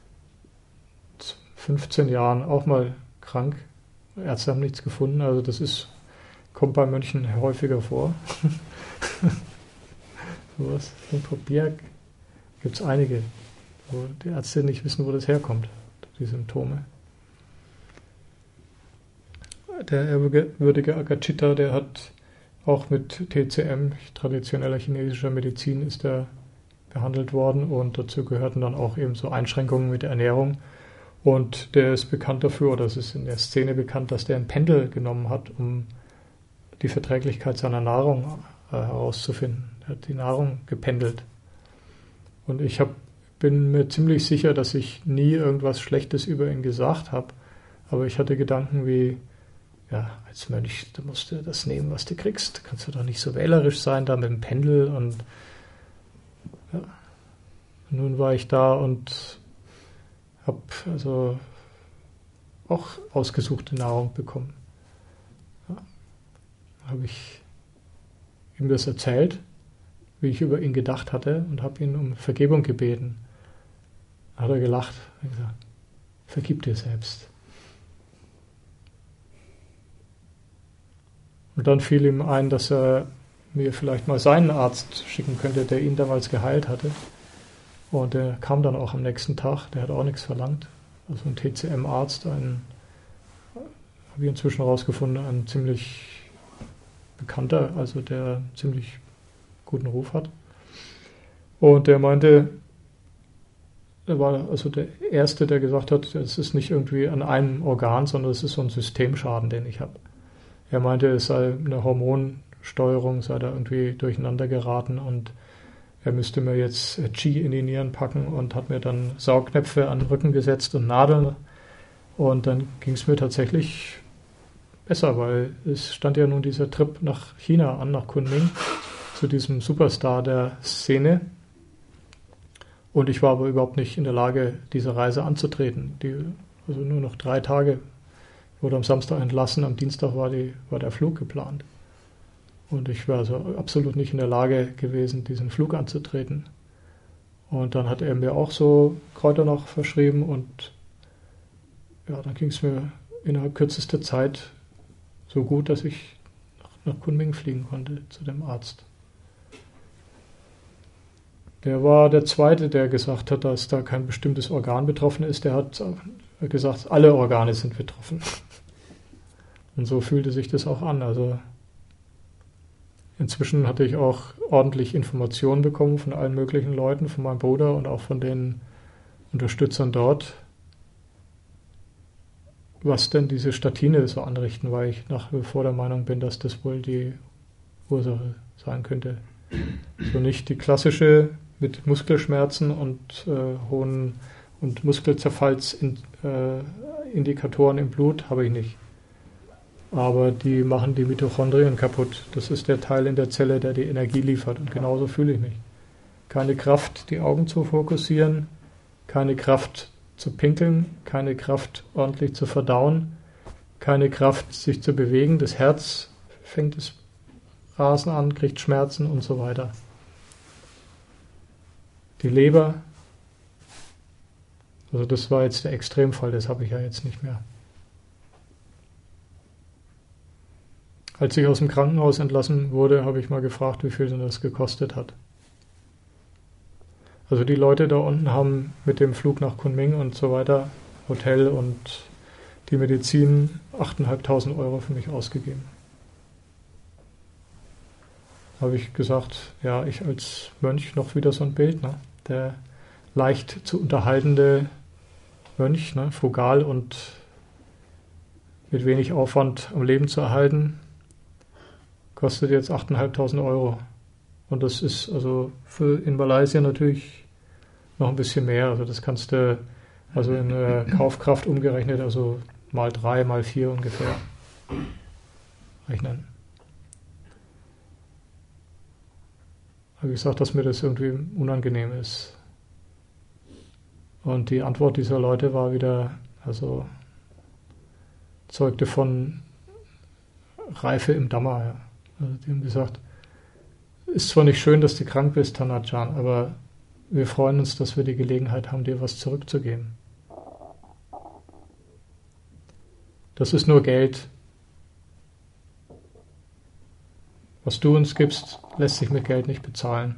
fünfzehn Jahren auch mal krank. Ärzte haben nichts gefunden, also das ist, kommt bei Mönchen häufiger vor. Sowas, Lumpur Birk, gibt es einige, wo die Ärzte nicht wissen, wo das herkommt, die Symptome. Der ehrwürdige Agachita, der hat auch mit T C M, traditioneller chinesischer Medizin, ist er behandelt worden und dazu gehörten dann auch eben so Einschränkungen mit der Ernährung. Und der ist bekannt dafür, oder es ist in der Szene bekannt, dass der ein Pendel genommen hat, um die Verträglichkeit seiner Nahrung äh, herauszufinden. Er hat die Nahrung gependelt. Und ich hab, bin mir ziemlich sicher, dass ich nie irgendwas Schlechtes über ihn gesagt habe. Aber ich hatte Gedanken wie, ja, als Mönch, du musst dir das nehmen, was du kriegst. Da kannst du doch nicht so wählerisch sein, da mit dem Pendel. Und ja. Nun war ich da und habe also auch ausgesuchte Nahrung bekommen. Ja. Habe ich ihm das erzählt, wie ich über ihn gedacht hatte, und habe ihn um Vergebung gebeten. Da hat er gelacht und gesagt, vergib dir selbst. Und dann fiel ihm ein, dass er mir vielleicht mal seinen Arzt schicken könnte, der ihn damals geheilt hatte. Und der kam dann auch am nächsten Tag, der hat auch nichts verlangt. Also ein T C M-Arzt, ein, habe ich inzwischen herausgefunden, ein ziemlich bekannter, also der ziemlich guten Ruf hat. Und der meinte, er war also der Erste, der gesagt hat, es ist nicht irgendwie an einem Organ, sondern es ist so ein Systemschaden, den ich habe. Er meinte, es sei eine Hormonsteuerung, sei da irgendwie durcheinander geraten und er müsste mir jetzt Qi in die Nieren packen und hat mir dann Saugnäpfe an den Rücken gesetzt und Nadeln. Und dann ging es mir tatsächlich besser, weil es stand ja nun dieser Trip nach China an, nach Kunming, zu diesem Superstar der Szene. Und ich war aber überhaupt nicht in der Lage, diese Reise anzutreten. Die, also nur noch drei Tage, wurde am Samstag entlassen, am Dienstag war, die, war der Flug geplant. Und ich war also absolut nicht in der Lage gewesen, diesen Flug anzutreten. Und dann hat er mir auch so Kräuter noch verschrieben und ja, dann ging es mir innerhalb kürzester Zeit so gut, dass ich nach, nach Kunming fliegen konnte zu dem Arzt. Der war der Zweite, der gesagt hat, dass da kein bestimmtes Organ betroffen ist. Der hat gesagt, alle Organe sind betroffen. Und so fühlte sich das auch an. Also inzwischen hatte ich auch ordentlich Informationen bekommen von allen möglichen Leuten, von meinem Bruder und auch von den Unterstützern dort, was denn diese Statine so anrichten, weil ich nach wie vor der Meinung bin, dass das wohl die Ursache sein könnte. So nicht die klassische mit Muskelschmerzen und äh, hohen und Muskelzerfallsindikatoren äh, im Blut habe ich nicht. Aber die machen die Mitochondrien kaputt. Das ist der Teil in der Zelle, der die Energie liefert. Und genauso fühle ich mich. Keine Kraft, die Augen zu fokussieren, keine Kraft zu pinkeln, keine Kraft ordentlich zu verdauen, keine Kraft sich zu bewegen. Das Herz fängt das Rasen an, kriegt Schmerzen und so weiter. Die Leber, also das war jetzt der Extremfall, das habe ich ja jetzt nicht mehr. Als ich aus dem Krankenhaus entlassen wurde, habe ich mal gefragt, wie viel denn das gekostet hat. Also die Leute da unten haben mit dem Flug nach Kunming und so weiter, Hotel und die Medizin, achttausendfünfhundert Euro für mich ausgegeben. Habe ich gesagt, ja, ich als Mönch noch wieder so ein Bild, ne? Der leicht zu unterhaltende Mönch, ne? Frugal und mit wenig Aufwand am Leben zu erhalten. Kostet jetzt achttausendfünfhundert Euro. Und das ist also für in Malaysia natürlich noch ein bisschen mehr. Also das kannst du also in äh, Kaufkraft umgerechnet, also mal drei, mal vier ungefähr rechnen. Habe ich gesagt, dass mir das irgendwie unangenehm ist. Und die Antwort dieser Leute war wieder, also zeugte von Reife im Dhamma. Ja. Also die haben gesagt, ist zwar nicht schön, dass du krank bist, Tanajan, aber wir freuen uns, dass wir die Gelegenheit haben, dir was zurückzugeben. Das ist nur Geld. Was du uns gibst, lässt sich mit Geld nicht bezahlen.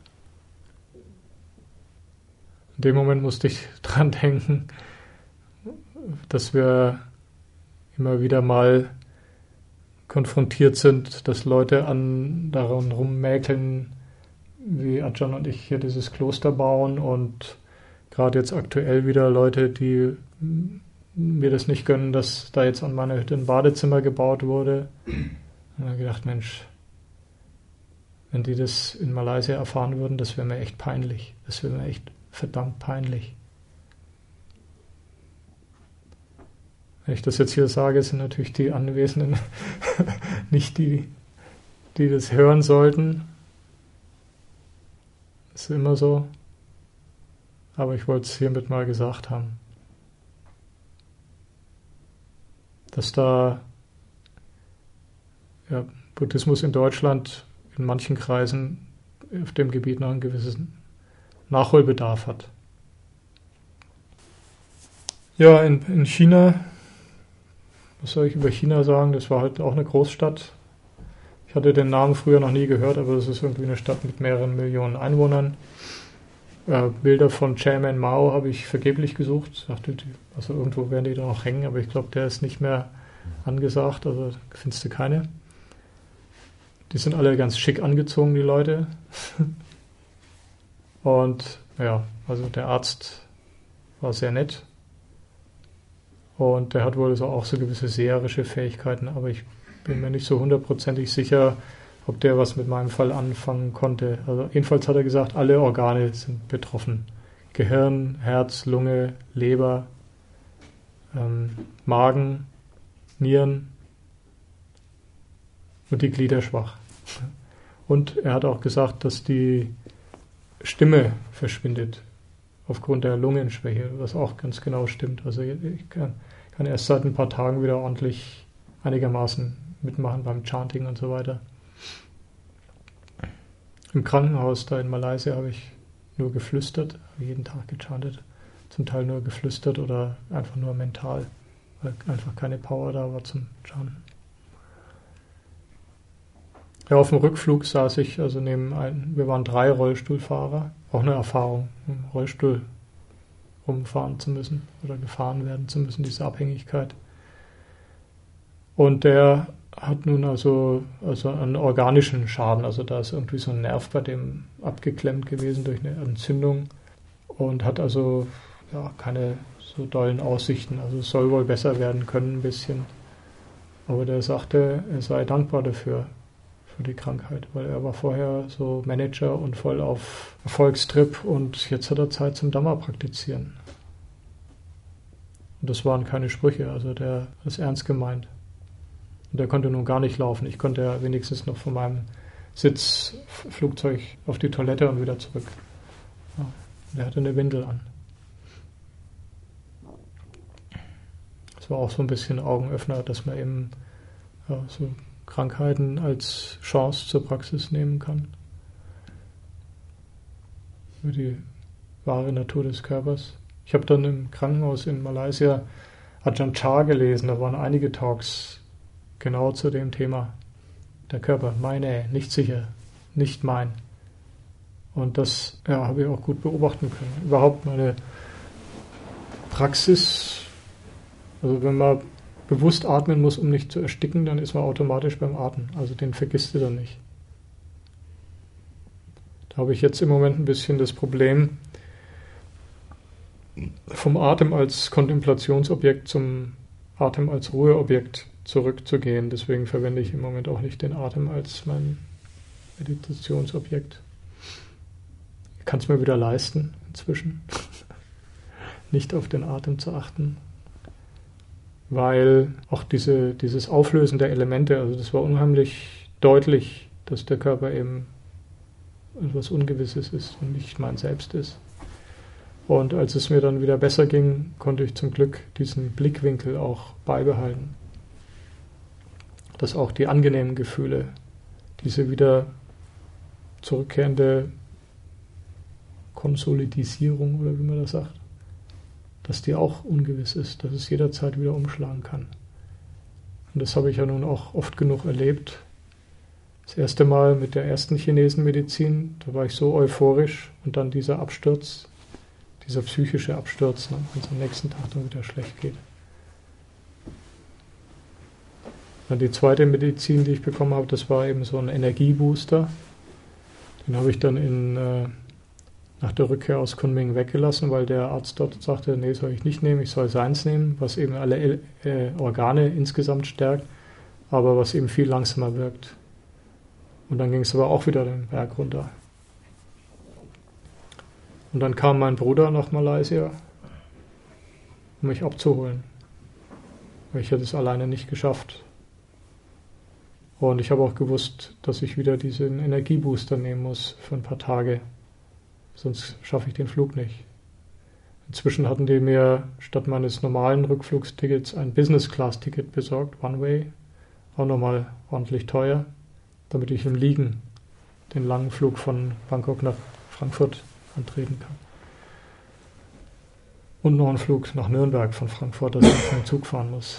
In dem Moment musste ich dran denken, dass wir immer wieder mal konfrontiert sind, dass Leute an daran rummäkeln, wie Ajahn und ich hier dieses Kloster bauen, und gerade jetzt aktuell wieder Leute, die mir das nicht gönnen, dass da jetzt an meiner Hütte ein Badezimmer gebaut wurde. Und dann habe ich gedacht, Mensch, wenn die das in Malaysia erfahren würden, das wäre mir echt peinlich. Das wäre mir echt verdammt peinlich. Wenn ich das jetzt hier sage, sind natürlich die Anwesenden nicht die, die das hören sollten. Das ist immer so. Aber ich wollte es hiermit mal gesagt haben. Dass da ja, Buddhismus in Deutschland in manchen Kreisen auf dem Gebiet noch einen gewissen Nachholbedarf hat. Ja, in, in China, was soll ich über China sagen? Das war halt auch eine Großstadt. Ich hatte den Namen früher noch nie gehört, aber das ist irgendwie eine Stadt mit mehreren Millionen Einwohnern. Äh, Bilder von Chairman Mao habe ich vergeblich gesucht. Ich dachte, also irgendwo werden die da noch hängen, aber ich glaube, der ist nicht mehr angesagt, also findest du keine. Die sind alle ganz schick angezogen, die Leute. Und ja, also der Arzt war sehr nett. Und der hat wohl so auch so gewisse seherische Fähigkeiten, aber ich bin mir nicht so hundertprozentig sicher, ob der was mit meinem Fall anfangen konnte. Also jedenfalls hat er gesagt, alle Organe sind betroffen. Gehirn, Herz, Lunge, Leber, ähm, Magen, Nieren und die Glieder schwach. Und er hat auch gesagt, dass die Stimme verschwindet aufgrund der Lungenschwäche, was auch ganz genau stimmt. Also ich kann, kann erst seit ein paar Tagen wieder ordentlich einigermaßen mitmachen beim Chanting und so weiter. Im Krankenhaus da in Malaysia habe ich nur geflüstert, habe jeden Tag gechantet, zum Teil nur geflüstert oder einfach nur mental, weil einfach keine Power da war zum Chanten. Ja, auf dem Rückflug saß ich, also neben einem, wir waren drei Rollstuhlfahrer, auch eine Erfahrung, im Rollstuhl rumfahren zu müssen oder gefahren werden zu müssen, diese Abhängigkeit. Und der hat nun also, also einen organischen Schaden, also da ist irgendwie so ein Nerv bei dem abgeklemmt gewesen durch eine Entzündung und hat also ja, keine so dollen Aussichten, also es soll wohl besser werden können ein bisschen. Aber der sagte, er sei dankbar dafür, für die Krankheit, weil er war vorher so Manager und voll auf Erfolgstrip und jetzt hat er Zeit zum Dhamma praktizieren. Und das waren keine Sprüche, also der hat es ernst gemeint. Und der konnte nun gar nicht laufen. Ich konnte ja wenigstens noch von meinem Sitzflugzeug auf die Toilette und wieder zurück. Ja, der hatte eine Windel an. Das war auch so ein bisschen Augenöffner, dass man eben ja, so Krankheiten als Chance zur Praxis nehmen kann. Über die wahre Natur des Körpers. Ich habe dann im Krankenhaus in Malaysia Ajahn Chah gelesen, da waren einige Talks genau zu dem Thema. Der Körper, meine, nicht sicher, nicht mein. Und das ja, habe ich auch gut beobachten können. Überhaupt meine Praxis, also wenn man bewusst atmen muss, um nicht zu ersticken, dann ist man automatisch beim Atmen. Also den vergisst du dann nicht. Da habe ich jetzt im Moment ein bisschen das Problem, vom Atem als Kontemplationsobjekt zum Atem als Ruheobjekt zurückzugehen. Deswegen verwende ich im Moment auch nicht den Atem als mein Meditationsobjekt. Ich kann es mir wieder leisten, inzwischen, nicht auf den Atem zu achten, weil auch diese, dieses Auflösen der Elemente, also das war unheimlich deutlich, dass der Körper eben etwas Ungewisses ist und nicht mein Selbst ist. Und als es mir dann wieder besser ging, konnte ich zum Glück diesen Blickwinkel auch beibehalten. Dass auch die angenehmen Gefühle, diese wieder zurückkehrende Konsolidisierung oder wie man das sagt, dass die auch ungewiss ist, dass es jederzeit wieder umschlagen kann. Und das habe ich ja nun auch oft genug erlebt. Das erste Mal mit der ersten Chinesenmedizin, da war ich so euphorisch und dann dieser Absturz, dieser psychische Absturz, ne, wenn es am nächsten Tag dann wieder schlecht geht. Dann die zweite Medizin, die ich bekommen habe, das war eben so ein Energiebooster. Den habe ich dann in, äh, nach der Rückkehr aus Kunming weggelassen, weil der Arzt dort sagte, nee, soll ich nicht nehmen, ich soll seins nehmen, was eben alle äh, Organe insgesamt stärkt, aber was eben viel langsamer wirkt. Und dann ging es aber auch wieder den Berg runter. Und dann kam mein Bruder nach Malaysia, um mich abzuholen. Weil ich hätte es alleine nicht geschafft. Und ich habe auch gewusst, dass ich wieder diesen Energiebooster nehmen muss für ein paar Tage. Sonst schaffe ich den Flug nicht. Inzwischen hatten die mir statt meines normalen Rückflugstickets ein Business-Class-Ticket besorgt, One-Way. Auch nochmal ordentlich teuer, damit ich im Liegen den langen Flug von Bangkok nach Frankfurt antreten kann. Und noch einen Flug nach Nürnberg von Frankfurt, dass ich mit dem Zug fahren muss.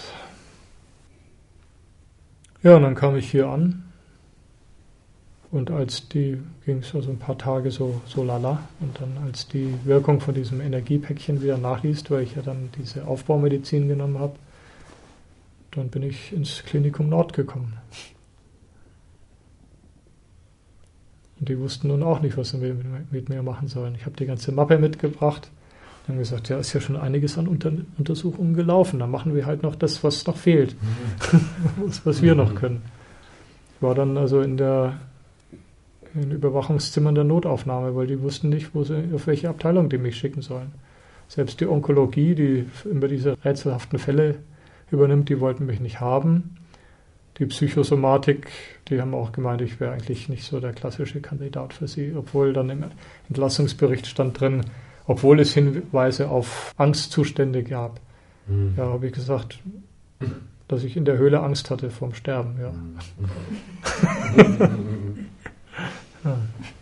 Ja, und dann kam ich hier an und als die, ging es also ein paar Tage so, so lala und dann als die Wirkung von diesem Energiepäckchen wieder nachließ, weil ich ja dann diese Aufbaumedizin genommen habe, dann bin ich ins Klinikum Nord gekommen. Und die wussten nun auch nicht, was sie mit, mit mir machen sollen. Ich habe die ganze Mappe mitgebracht und haben gesagt, ja, ist ja schon einiges an Unter- Untersuchungen gelaufen. Dann machen wir halt noch das, was noch fehlt, mhm. was, was wir noch können. Ich war dann also in der in Überwachungszimmern der Notaufnahme, weil die wussten nicht, wo sie, auf welche Abteilung die mich schicken sollen. Selbst die Onkologie, die immer diese rätselhaften Fälle übernimmt, die wollten mich nicht haben. Die Psychosomatik, die haben auch gemeint, ich wäre eigentlich nicht so der klassische Kandidat für sie, obwohl dann im Entlassungsbericht stand drin, obwohl es Hinweise auf Angstzustände gab. Mhm. Ja, habe ich gesagt, dass ich in der Höhle Angst hatte vorm Sterben. Ja, ja.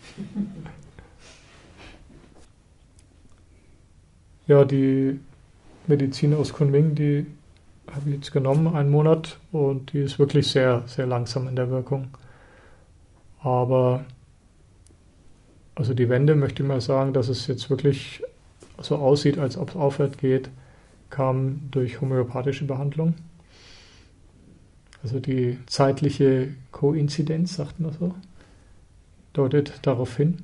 Ja, die Medizin aus Kunming, die habe ich jetzt genommen, einen Monat, und die ist wirklich sehr, sehr langsam in der Wirkung. Aber also die Wende, möchte ich mal sagen, dass es jetzt wirklich so aussieht, als ob es aufwärts geht, kam durch homöopathische Behandlung. Also die zeitliche Koinzidenz, sagt man so, deutet darauf hin.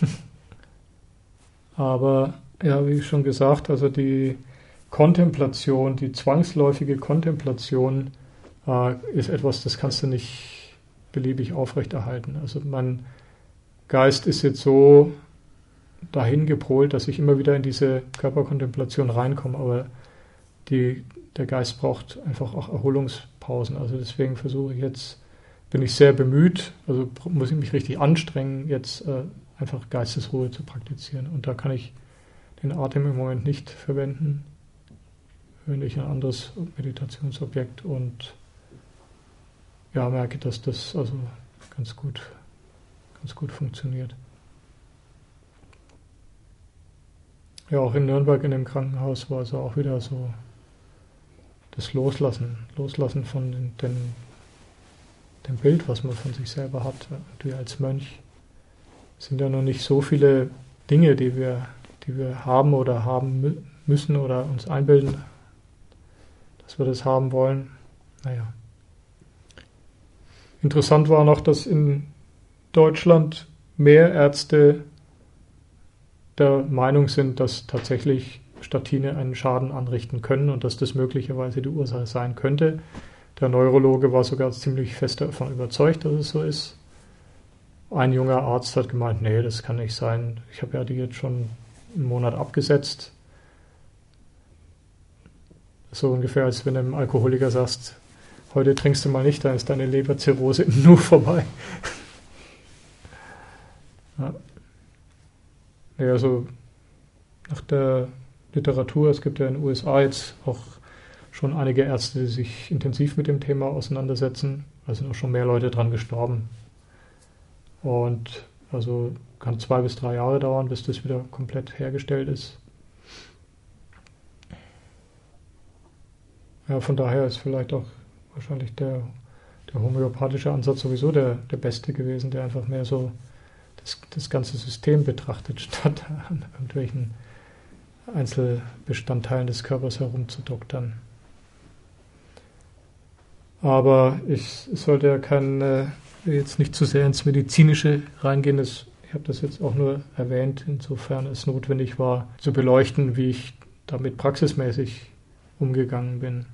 Aber ja, wie schon gesagt, also die Kontemplation, die zwangsläufige Kontemplation äh, ist etwas, das kannst du nicht beliebig aufrechterhalten. Also mein Geist ist jetzt so dahin gepolt, dass ich immer wieder in diese Körperkontemplation reinkomme, aber die, der Geist braucht einfach auch Erholungspausen. Also deswegen versuche ich jetzt, bin ich sehr bemüht, also muss ich mich richtig anstrengen, jetzt äh, einfach Geistesruhe zu praktizieren. Und da kann ich den Atem im Moment nicht verwenden, verwende ich ein anderes Meditationsobjekt und ja, merke, dass das also ganz gut, ganz gut funktioniert. Ja, auch in Nürnberg in dem Krankenhaus war es auch wieder so das Loslassen, Loslassen von den, den, dem Bild, was man von sich selber hat, wie als Mönch. Es sind ja noch nicht so viele Dinge, die wir, die wir haben oder haben müssen oder uns einbilden, dass wir das haben wollen. Naja. Interessant war noch, dass in Deutschland mehr Ärzte der Meinung sind, dass tatsächlich Statine einen Schaden anrichten können und dass das möglicherweise die Ursache sein könnte. Der Neurologe war sogar ziemlich fest davon überzeugt, dass es so ist. Ein junger Arzt hat gemeint, nee, das kann nicht sein. Ich habe ja die jetzt schon einen Monat abgesetzt. So ungefähr, als wenn du einem Alkoholiker sagst, heute trinkst du mal nicht, dann ist deine Leberzirrhose im Nu vorbei. Ja. Ja, also nach der Literatur, es gibt ja in den U S A jetzt auch schon einige Ärzte, die sich intensiv mit dem Thema auseinandersetzen. Da sind auch schon mehr Leute dran gestorben. Und also kann zwei bis drei Jahre dauern, bis das wieder komplett hergestellt ist. Ja, von daher ist vielleicht auch wahrscheinlich der, der homöopathische Ansatz sowieso der, der beste gewesen, der einfach mehr so das, das ganze System betrachtet, statt an irgendwelchen Einzelbestandteilen des Körpers herumzudoktern. Aber ich, ich sollte ja kein, äh, jetzt nicht zu sehr ins Medizinische reingehen. Das, ich habe das jetzt auch nur erwähnt, insofern es notwendig war, zu beleuchten, wie ich damit praxismäßig umgegangen bin.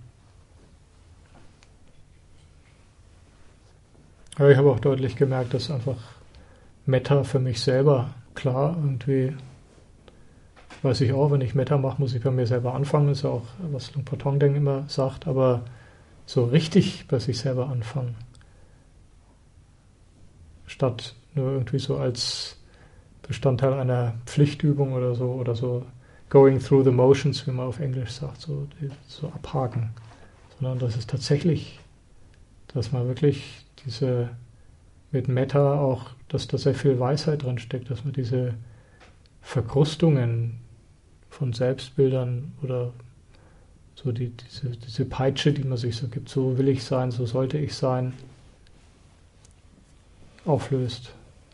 Aber ich habe auch deutlich gemerkt, dass einfach Metta für mich selber, klar, irgendwie, weiß ich auch, wenn ich Metta mache, muss ich bei mir selber anfangen, das ist ja auch, was Luang Por Thong Deng immer sagt, aber so richtig bei sich selber anfangen, statt nur irgendwie so als Bestandteil einer Pflichtübung oder so, oder so going through the motions, wie man auf Englisch sagt, so, so abhaken, sondern dass es tatsächlich, dass man wirklich diese, mit Metta auch, dass da sehr viel Weisheit drin steckt, dass man diese Verkrustungen von Selbstbildern oder so die, diese, diese Peitsche, die man sich so gibt, so will ich sein, so sollte ich sein, auflöst.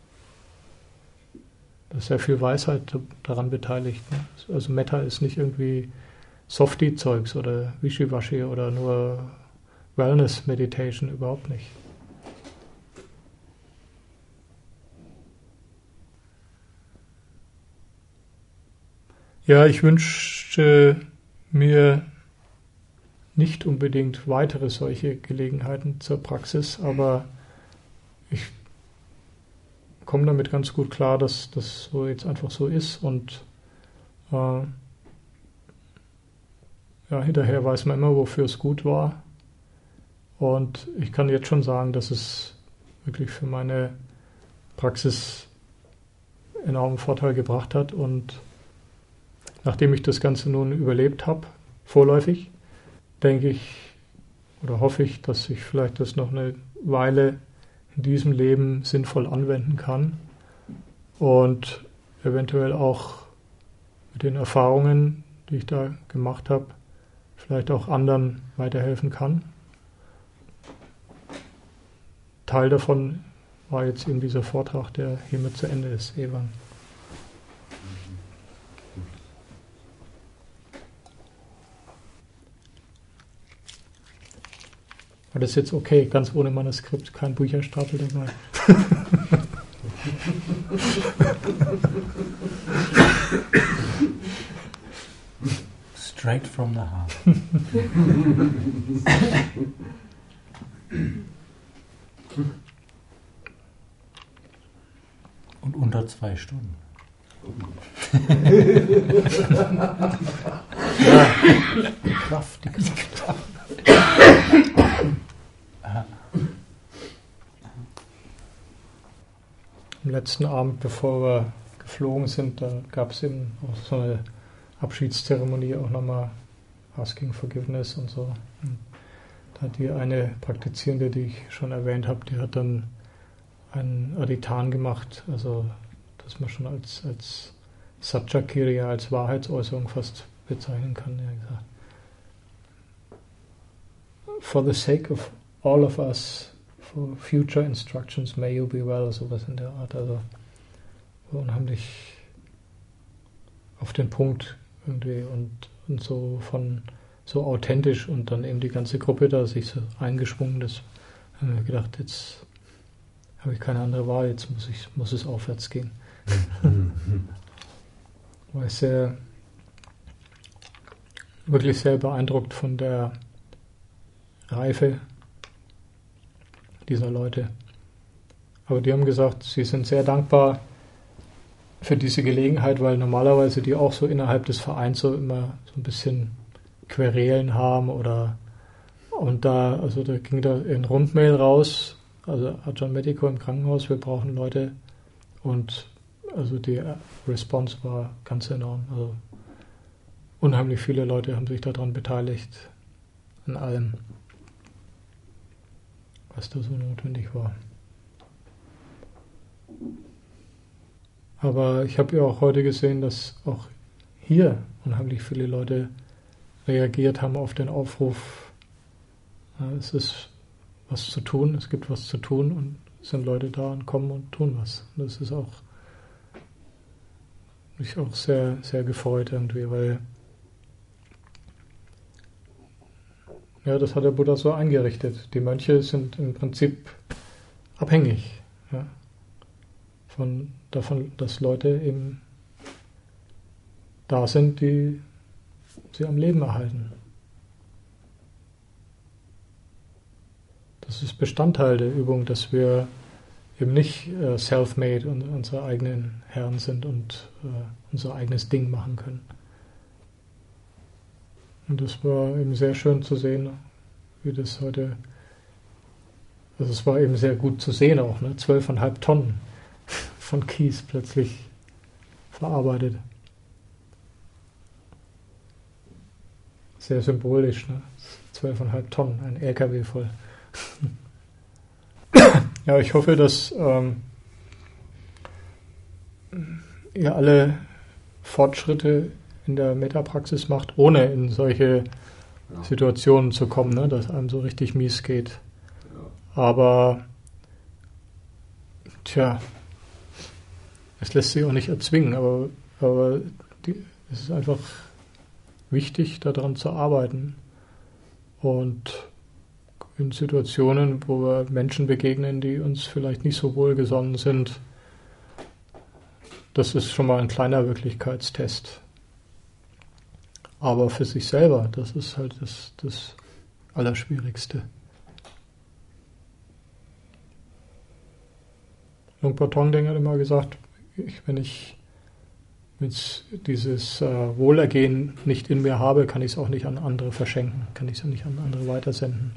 Da ist sehr viel Weisheit daran beteiligt. Ne? Also Metta ist nicht irgendwie Softie-Zeugs oder Wischiwaschi oder nur Wellness-Meditation, überhaupt nicht. Ja, ich wünsche mir nicht unbedingt weitere solche Gelegenheiten zur Praxis, aber ich komme damit ganz gut klar, dass das so jetzt einfach so ist und äh, ja, hinterher weiß man immer, wofür es gut war und ich kann jetzt schon sagen, dass es wirklich für meine Praxis enormen Vorteil gebracht hat und nachdem ich das Ganze nun überlebt habe, vorläufig, denke ich oder hoffe ich, dass ich vielleicht das noch eine Weile in diesem Leben sinnvoll anwenden kann und eventuell auch mit den Erfahrungen, die ich da gemacht habe, vielleicht auch anderen weiterhelfen kann. Teil davon war jetzt eben dieser Vortrag, der hiermit zu Ende ist, Evan. War das jetzt okay, ganz ohne Manuskript, kein Bücherstapel dabei? Straight from the heart. Und unter zwei Stunden. Ja, die Kraft, die Kraft. Am letzten Abend, bevor wir geflogen sind, da gab es eben auch so eine Abschiedszeremonie, auch nochmal Asking Forgiveness und so. Und da hat die eine Praktizierende, die ich schon erwähnt habe, die hat dann einen Aditan gemacht, also das man schon als, als Satchakirya, als Wahrheitsäußerung fast bezeichnen kann. Ja, gesagt. For the sake of all of us, for future instructions, may you be well, sowas in der Art. Also unheimlich auf den Punkt irgendwie und, und so von so authentisch und dann eben die ganze Gruppe da sich so eingeschwungen, das haben wir gedacht, jetzt habe ich keine andere Wahl, jetzt muss ich muss es aufwärts gehen. War sehr wirklich sehr beeindruckt von der Reife dieser Leute. Aber die haben gesagt, sie sind sehr dankbar für diese Gelegenheit, weil normalerweise die auch so innerhalb des Vereins so immer so ein bisschen Querelen haben oder und da, also da ging da ein Rundmail raus, also Ajahn Medico im Krankenhaus, wir brauchen Leute und also die Response war ganz enorm. Also unheimlich viele Leute haben sich daran beteiligt, an allem, was da so notwendig war. Aber ich habe ja auch heute gesehen, dass auch hier unheimlich viele Leute reagiert haben auf den Aufruf. Ja, es ist was zu tun, es gibt was zu tun und es sind Leute da und kommen und tun was. Und das ist auch mich auch sehr, sehr gefreut irgendwie, weil ja, das hat der Buddha so eingerichtet. Die Mönche sind im Prinzip abhängig, ja, von davon, dass Leute eben da sind, die sie am Leben erhalten. Das ist Bestandteil der Übung, dass wir eben nicht äh, self-made und unsere eigenen Herren sind und äh, unser eigenes Ding machen können. Und das war eben sehr schön zu sehen, wie das heute, also es war eben sehr gut zu sehen auch, ne? Zwölfeinhalb Tonnen von Kies plötzlich verarbeitet. Sehr symbolisch, ne? Zwölfeinhalb Tonnen, ein L K W voll. Ja, ich hoffe, dass ähm, ihr alle Fortschritte in der Metapraxis macht, ohne in solche ja. Situationen zu kommen, ne, dass einem so richtig mies geht. Ja. Aber tja, es lässt sich auch nicht erzwingen, aber, aber die, es ist einfach wichtig, daran zu arbeiten. Und in Situationen, wo wir Menschen begegnen, die uns vielleicht nicht so wohlgesonnen sind, das ist schon mal ein kleiner Wirklichkeitstest. Aber für sich selber, das ist halt das, das Allerschwierigste. Luang Tongdeng hat immer gesagt, ich, wenn ich mit dieses äh, Wohlergehen nicht in mir habe, kann ich es auch nicht an andere verschenken, kann ich es auch nicht an andere weitersenden.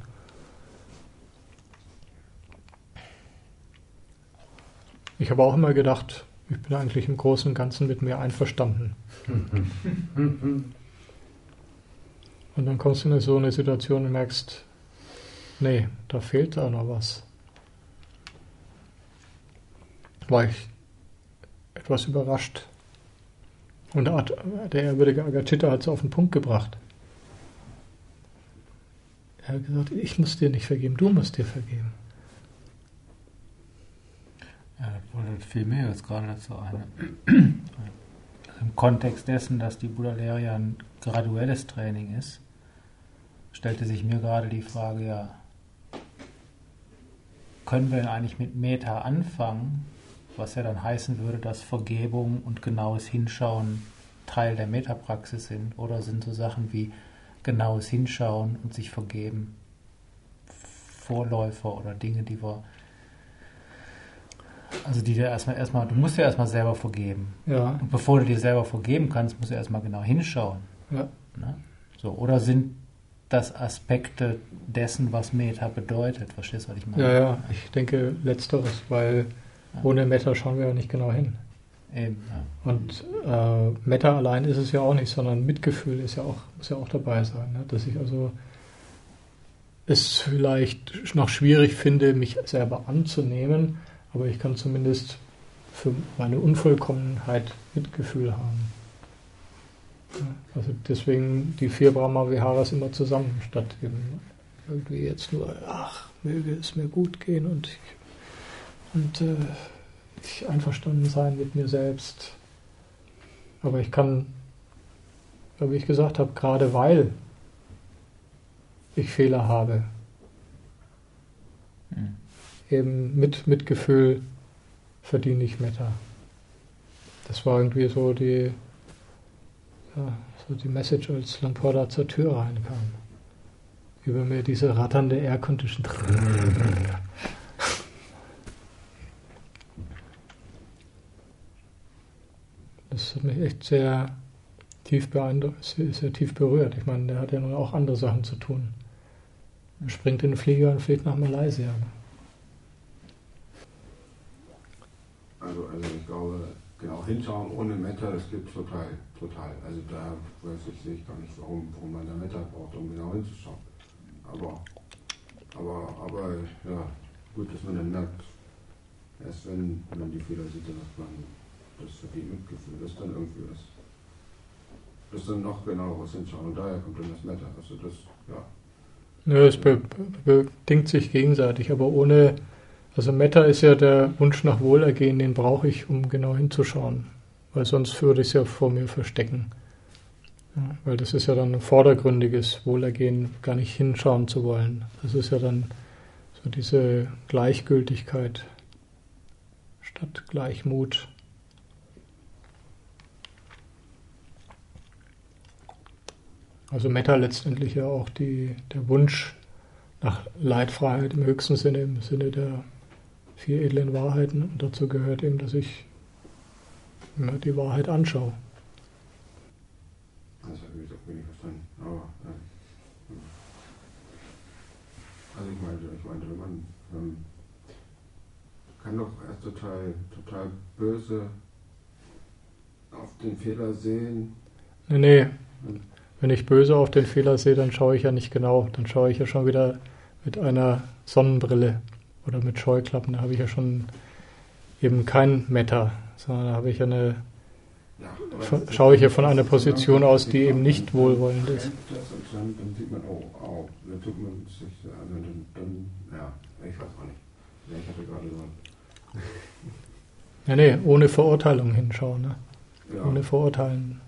Ich habe auch immer gedacht, ich bin eigentlich im Großen und Ganzen mit mir einverstanden. Und dann kommst du in so eine Situation und merkst, nee, da fehlt da noch was. War ich etwas überrascht. Und der ehrwürdige Agachita hat es auf den Punkt gebracht. Er hat gesagt, ich muss dir nicht vergeben, du musst dir vergeben. Ja, das wurde viel mehr als gerade dazu ein. Im Kontext dessen, dass die Buddha-Lehre ja ein graduelles Training ist, stellte sich mir gerade die Frage, ja, können wir denn eigentlich mit Metta anfangen, was ja dann heißen würde, dass Vergebung und genaues Hinschauen Teil der Metapraxis sind, oder sind so Sachen wie genaues Hinschauen und sich vergeben Vorläufer oder Dinge, die wir Also die dir erstmal, erstmal, du musst ja erstmal selber vergeben. Ja. Und bevor du dir selber vergeben kannst, musst du erstmal genau hinschauen. Ja. Ne? So, oder sind das Aspekte dessen, was Metta bedeutet? Verstehst du, was ich meine? Ja, ja, ich denke Letzteres, weil ja. ohne Metta schauen wir ja nicht genau hin. Eben, ja. Und äh, Metta allein ist es ja auch nicht, sondern Mitgefühl ist ja auch, muss ja auch dabei sein. Ne? Dass ich also es vielleicht noch schwierig finde, mich selber anzunehmen, aber ich kann zumindest für meine Unvollkommenheit Mitgefühl haben. Also deswegen die vier Brahma-Viharas immer zusammen, statt eben irgendwie jetzt nur, ach, möge es mir gut gehen und ich, und, äh, ich einverstanden sein mit mir selbst. Aber ich kann, wie ich gesagt habe, gerade weil ich Fehler habe, hm. eben mit Mitgefühl verdiene ich Metta. Das war irgendwie so die, ja, so die Message, als Lumpur da zur Tür reinkam. Über mir diese ratternde Air-Condition. Das hat mich echt sehr tief beeindruckt, sehr, sehr tief berührt. Ich meine, der hat ja nun auch andere Sachen zu tun. Er springt in den Flieger und fliegt nach Malaysia. Also, also ich glaube, genau hinschauen ohne Meta, das gibt total, total. Also da weiß ich, sehe ich gar nicht, warum, warum man da Meta braucht, um genau hinzuschauen. Aber, aber, aber, ja, gut, dass man dann merkt, erst wenn man die Fehler sieht, dass man das verdient Mitgefühl, das ist dann irgendwie was. Das ist dann noch genaueres hinschauen und daher kommt dann das Meta. Also das, ja. Ja, es be- be- bedingt sich gegenseitig, aber ohne, also Meta ist ja der Wunsch nach Wohlergehen, den brauche ich, um genau hinzuschauen, weil sonst würde ich es ja vor mir verstecken. Ja, weil das ist ja dann ein vordergründiges Wohlergehen, gar nicht hinschauen zu wollen. Das ist ja dann so diese Gleichgültigkeit statt Gleichmut. Also Metta letztendlich ja auch die, der Wunsch nach Leitfreiheit im höchsten Sinne, im Sinne der vier edlen Wahrheiten. Und dazu gehört eben, dass ich immer die Wahrheit anschaue. Das habe ich auch wenig verstanden. Aber, ja. Also ich meinte, ich meinte, wenn man ähm, kann doch erst total, total böse auf den Fehler sehen. Nee, nee. Wenn ich böse auf den Fehler sehe, dann schaue ich ja nicht genau. Dann schaue ich ja schon wieder mit einer Sonnenbrille oder mit Scheuklappen. Da habe ich ja schon eben kein Meta, sondern da habe ich ja eine, Ja, schaue ich ja von einer Position aus, die eben nicht wohlwollend ist. Dann, dann sieht man, oh, oh, dann tut man sich, also dann, dann, ja, ich weiß auch nicht. Ich hatte gerade so. Ja, nee, ohne Verurteilung hinschauen, ne? Ja. Ohne Verurteilen.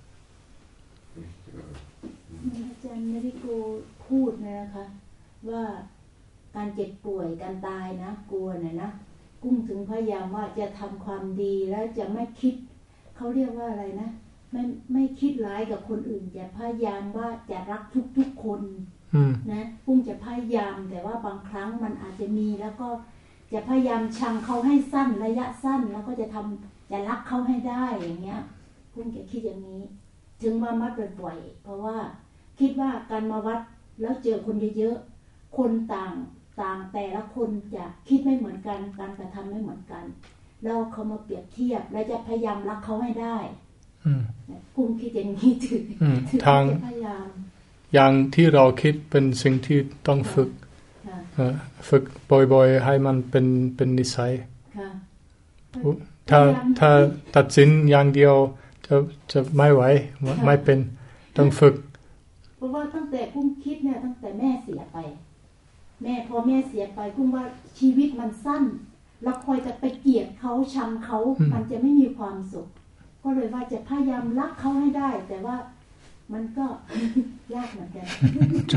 อาจารย์เมริโกพูดเนี่ยนะคะว่าการเจ็บป่วยการตายนะกลัวเนี่ยนะกุ้งถึงพยายามว่าจะทำความดีแล้วจะไม่คิดเขาเรียกว่าอะไรนะไม่ไม่คิดร้ายกับคนอื่นจะพยายามว่าจะรักทุกๆคนนะกุ้งจะพยายามแต่ว่าบางครั้งมันอาจจะมีแล้วก็จะพยายามชังเขาให้สั้นระยะสั้นแล้วก็จะทำจะรักเขาให้ได้อย่างเงี้ยกุ้งจะคิดอย่างนี้ถึงมามัดบ่อยๆเพราะว่าคิดว่าการมาวัดแล้วเจอคนเยอะๆคนต่างต่างแต่ละคนจะคิดไม่เหมือนกันการกระทำไม่เหมือนกันแล้วเขามาเปรียบเทียบและจะพยายามรักเขาให้ได้กุ้งคิดอย่างนี้ถึงถึงจะพยายามอย่างที่เราคิดเป็นสิ่งที่ต้องฝึกฝึกบ่อยๆให้มันเป็นเป็นนิสัยถ้าถ้าตัดสินอย่างเดียวจะจะไม่ไหวไม่เป็นต้องฝึกเพราะว่าตั้งแต่กุ้งคิดเนี่ยตั้งแต่แม่เสียไปแม่พอแม่เสียไปกุ้งว่าชีวิตมันสั้นแล้วคอยจะไปเกลียดเขาชังเขามันจะไม่มีความสุขก็เลยว่าจะพยายามรักเขาให้ได้แต่ว่ามันก็ยากเหมือนกันใช่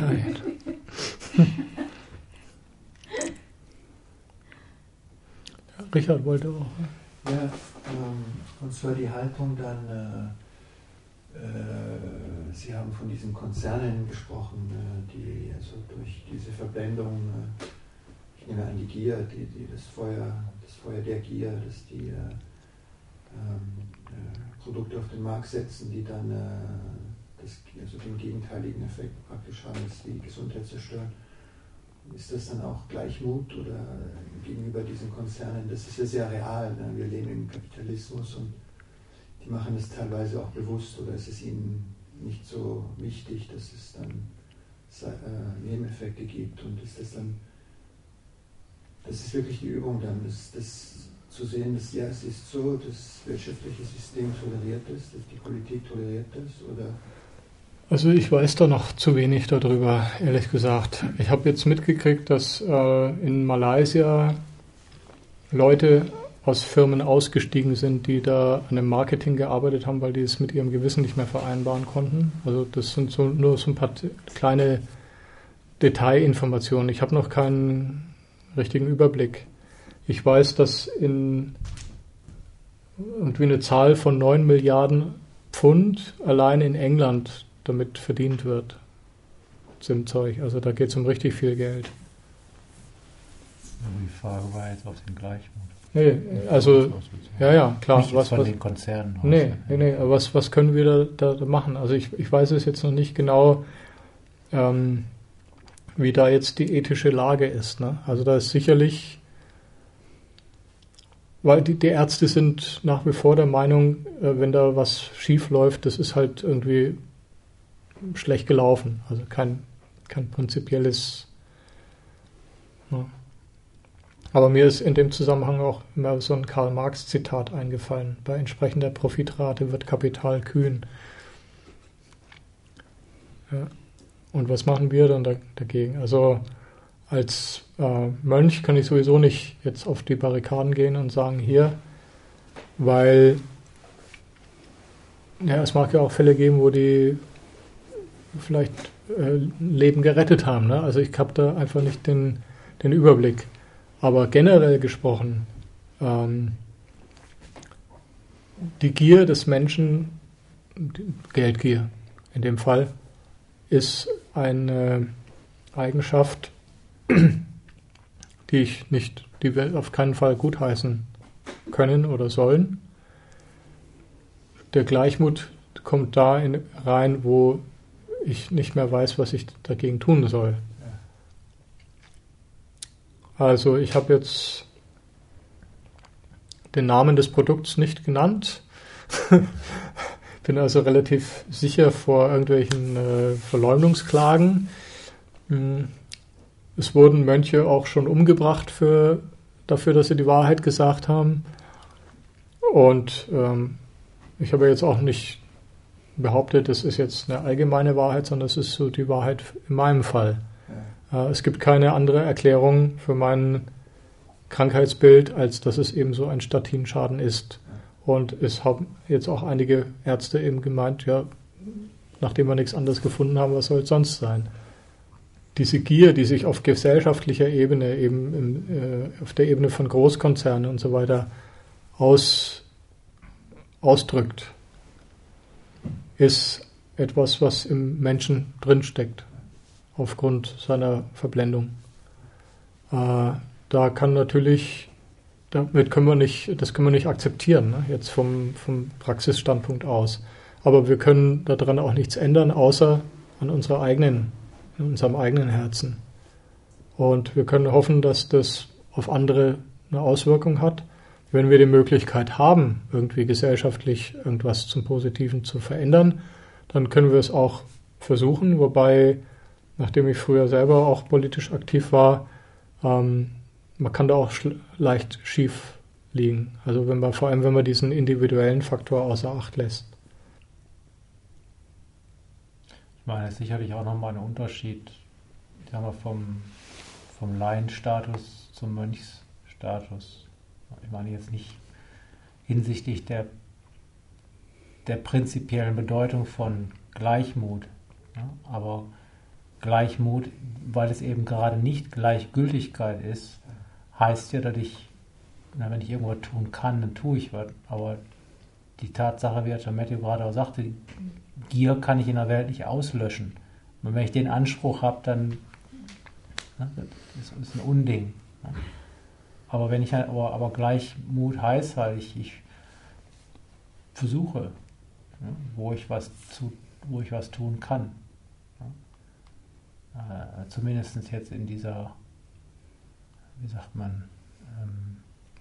Richard wollte auch. Ja, ähm, und zwar die Haltung dann, äh, äh, Sie haben von diesen Konzernen gesprochen, äh, die also durch diese Verblendung, äh, ich nehme an die Gier, die, die das Feuer, das Feuer der Gier, dass die äh, äh, Produkte auf den Markt setzen, die dann äh, das, also den gegenteiligen Effekt praktisch haben, dass die Gesundheit zerstören. Ist das dann auch Gleichmut oder gegenüber diesen Konzernen? Das ist ja sehr real. Ne? Wir leben im Kapitalismus und die machen es teilweise auch bewusst oder ist es ihnen nicht so wichtig, dass es dann äh, Nebeneffekte gibt und ist das dann, das ist wirklich die Übung dann, das, das zu sehen, dass ja, es ist so, das wirtschaftliche System toleriert ist, dass die Politik toleriert ist oder Also ich weiß da noch zu wenig darüber, ehrlich gesagt. Ich habe jetzt mitgekriegt, dass äh, in Malaysia Leute aus Firmen ausgestiegen sind, die da an dem Marketing gearbeitet haben, weil die es mit ihrem Gewissen nicht mehr vereinbaren konnten. Also das sind so, nur so ein paar kleine Detailinformationen. Ich habe noch keinen richtigen Überblick. Ich weiß, dass in irgendwie eine Zahl von neun Milliarden Pfund allein in England damit verdient wird. Zeug. Also da geht es um richtig viel Geld. Die Frage war jetzt auf den Gleichmut. Nee, also, ja, ja, klar. Nicht was, von was, den Konzernen. Nee, nee, nee, aber was, was können wir da, da machen? Also ich, ich weiß es jetzt noch nicht genau, ähm, wie da jetzt die ethische Lage ist. Ne? Also da ist sicherlich, weil die, die Ärzte sind nach wie vor der Meinung, äh, wenn da was schief läuft, das ist halt irgendwie schlecht gelaufen. Also kein, kein prinzipielles... Ne? Aber mir ist in dem Zusammenhang auch immer so ein Karl-Marx-Zitat eingefallen. Bei entsprechender Profitrate wird Kapital kühn. Ja. Und was machen wir dann da, dagegen? Also als äh, Mönch kann ich sowieso nicht jetzt auf die Barrikaden gehen und sagen, hier, weil ja, es mag ja auch Fälle geben, wo die vielleicht äh, Leben gerettet haben. Ne? Also ich habe da einfach nicht den, den Überblick. Aber generell gesprochen, ähm, die Gier des Menschen, Geldgier in dem Fall, ist eine Eigenschaft, die ich nicht, die wir auf keinen Fall gutheißen können oder sollen. Der Gleichmut kommt da in, rein, wo ich nicht mehr weiß, was ich dagegen tun soll. Also ich habe jetzt den Namen des Produkts nicht genannt. Bin also relativ sicher vor irgendwelchen äh, Verleumdungsklagen. Es wurden Mönche auch schon umgebracht für, dafür, dass sie die Wahrheit gesagt haben. Und ähm, ich habe jetzt auch nicht behauptet, das ist jetzt eine allgemeine Wahrheit, sondern es ist so die Wahrheit in meinem Fall. Es gibt keine andere Erklärung für mein Krankheitsbild, als dass es eben so ein Statinschaden ist. Und es haben jetzt auch einige Ärzte eben gemeint, ja, nachdem wir nichts anderes gefunden haben, was soll es sonst sein? Diese Gier, die sich auf gesellschaftlicher Ebene, eben im, äh, auf der Ebene von Großkonzernen und so weiter aus, ausdrückt, ist etwas, was im Menschen drinsteckt. Aufgrund seiner Verblendung. Äh, da kann natürlich, damit können wir nicht, das können wir nicht akzeptieren, ne? Jetzt vom, vom Praxisstandpunkt aus. Aber wir können daran auch nichts ändern, außer an unserer eigenen, in unserem eigenen Herzen. Und wir können hoffen, dass das auf andere eine Auswirkung hat. Wenn wir die Möglichkeit haben, irgendwie gesellschaftlich irgendwas zum Positiven zu verändern, dann können wir es auch versuchen, wobei nachdem ich früher selber auch politisch aktiv war, ähm, man kann da auch schl- leicht schief liegen. Also wenn man, vor allem wenn man diesen individuellen Faktor außer Acht lässt. Ich meine, es ist sicherlich auch nochmal ein Unterschied, sagen wir, vom, vom Laienstatus zum Mönchsstatus. Ich meine jetzt nicht hinsichtlich der, der prinzipiellen Bedeutung von Gleichmut, ja, aber Gleichmut, weil es eben gerade nicht Gleichgültigkeit ist, heißt ja, dass ich, na, wenn ich irgendwas tun kann, dann tue ich was. Aber die Tatsache, wie Matthew gerade auch sagte, Gier kann ich in der Welt nicht auslöschen. Und wenn ich den Anspruch habe, dann na, das ist ein Unding. Na. Aber wenn ich aber, aber Gleichmut heißt, weil ich, ich versuche, na, wo ich was zu, wo ich was tun kann. Äh, zumindest jetzt in dieser, wie sagt man, ähm,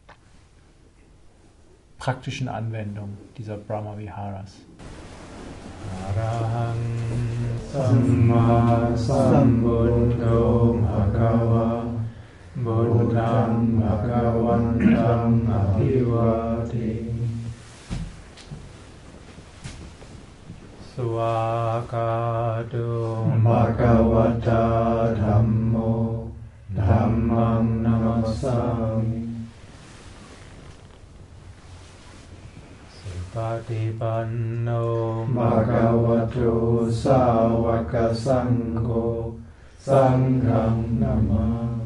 praktischen Anwendung dieser Brahma Viharas. Arahang Samma Sambuddho Bhagava Buddham Bhagavantam Abhivati Swakado Bhagavata Dhammo Dhammam Namasami Patipanno Bhagavato Savaka Sangho Sangham Namami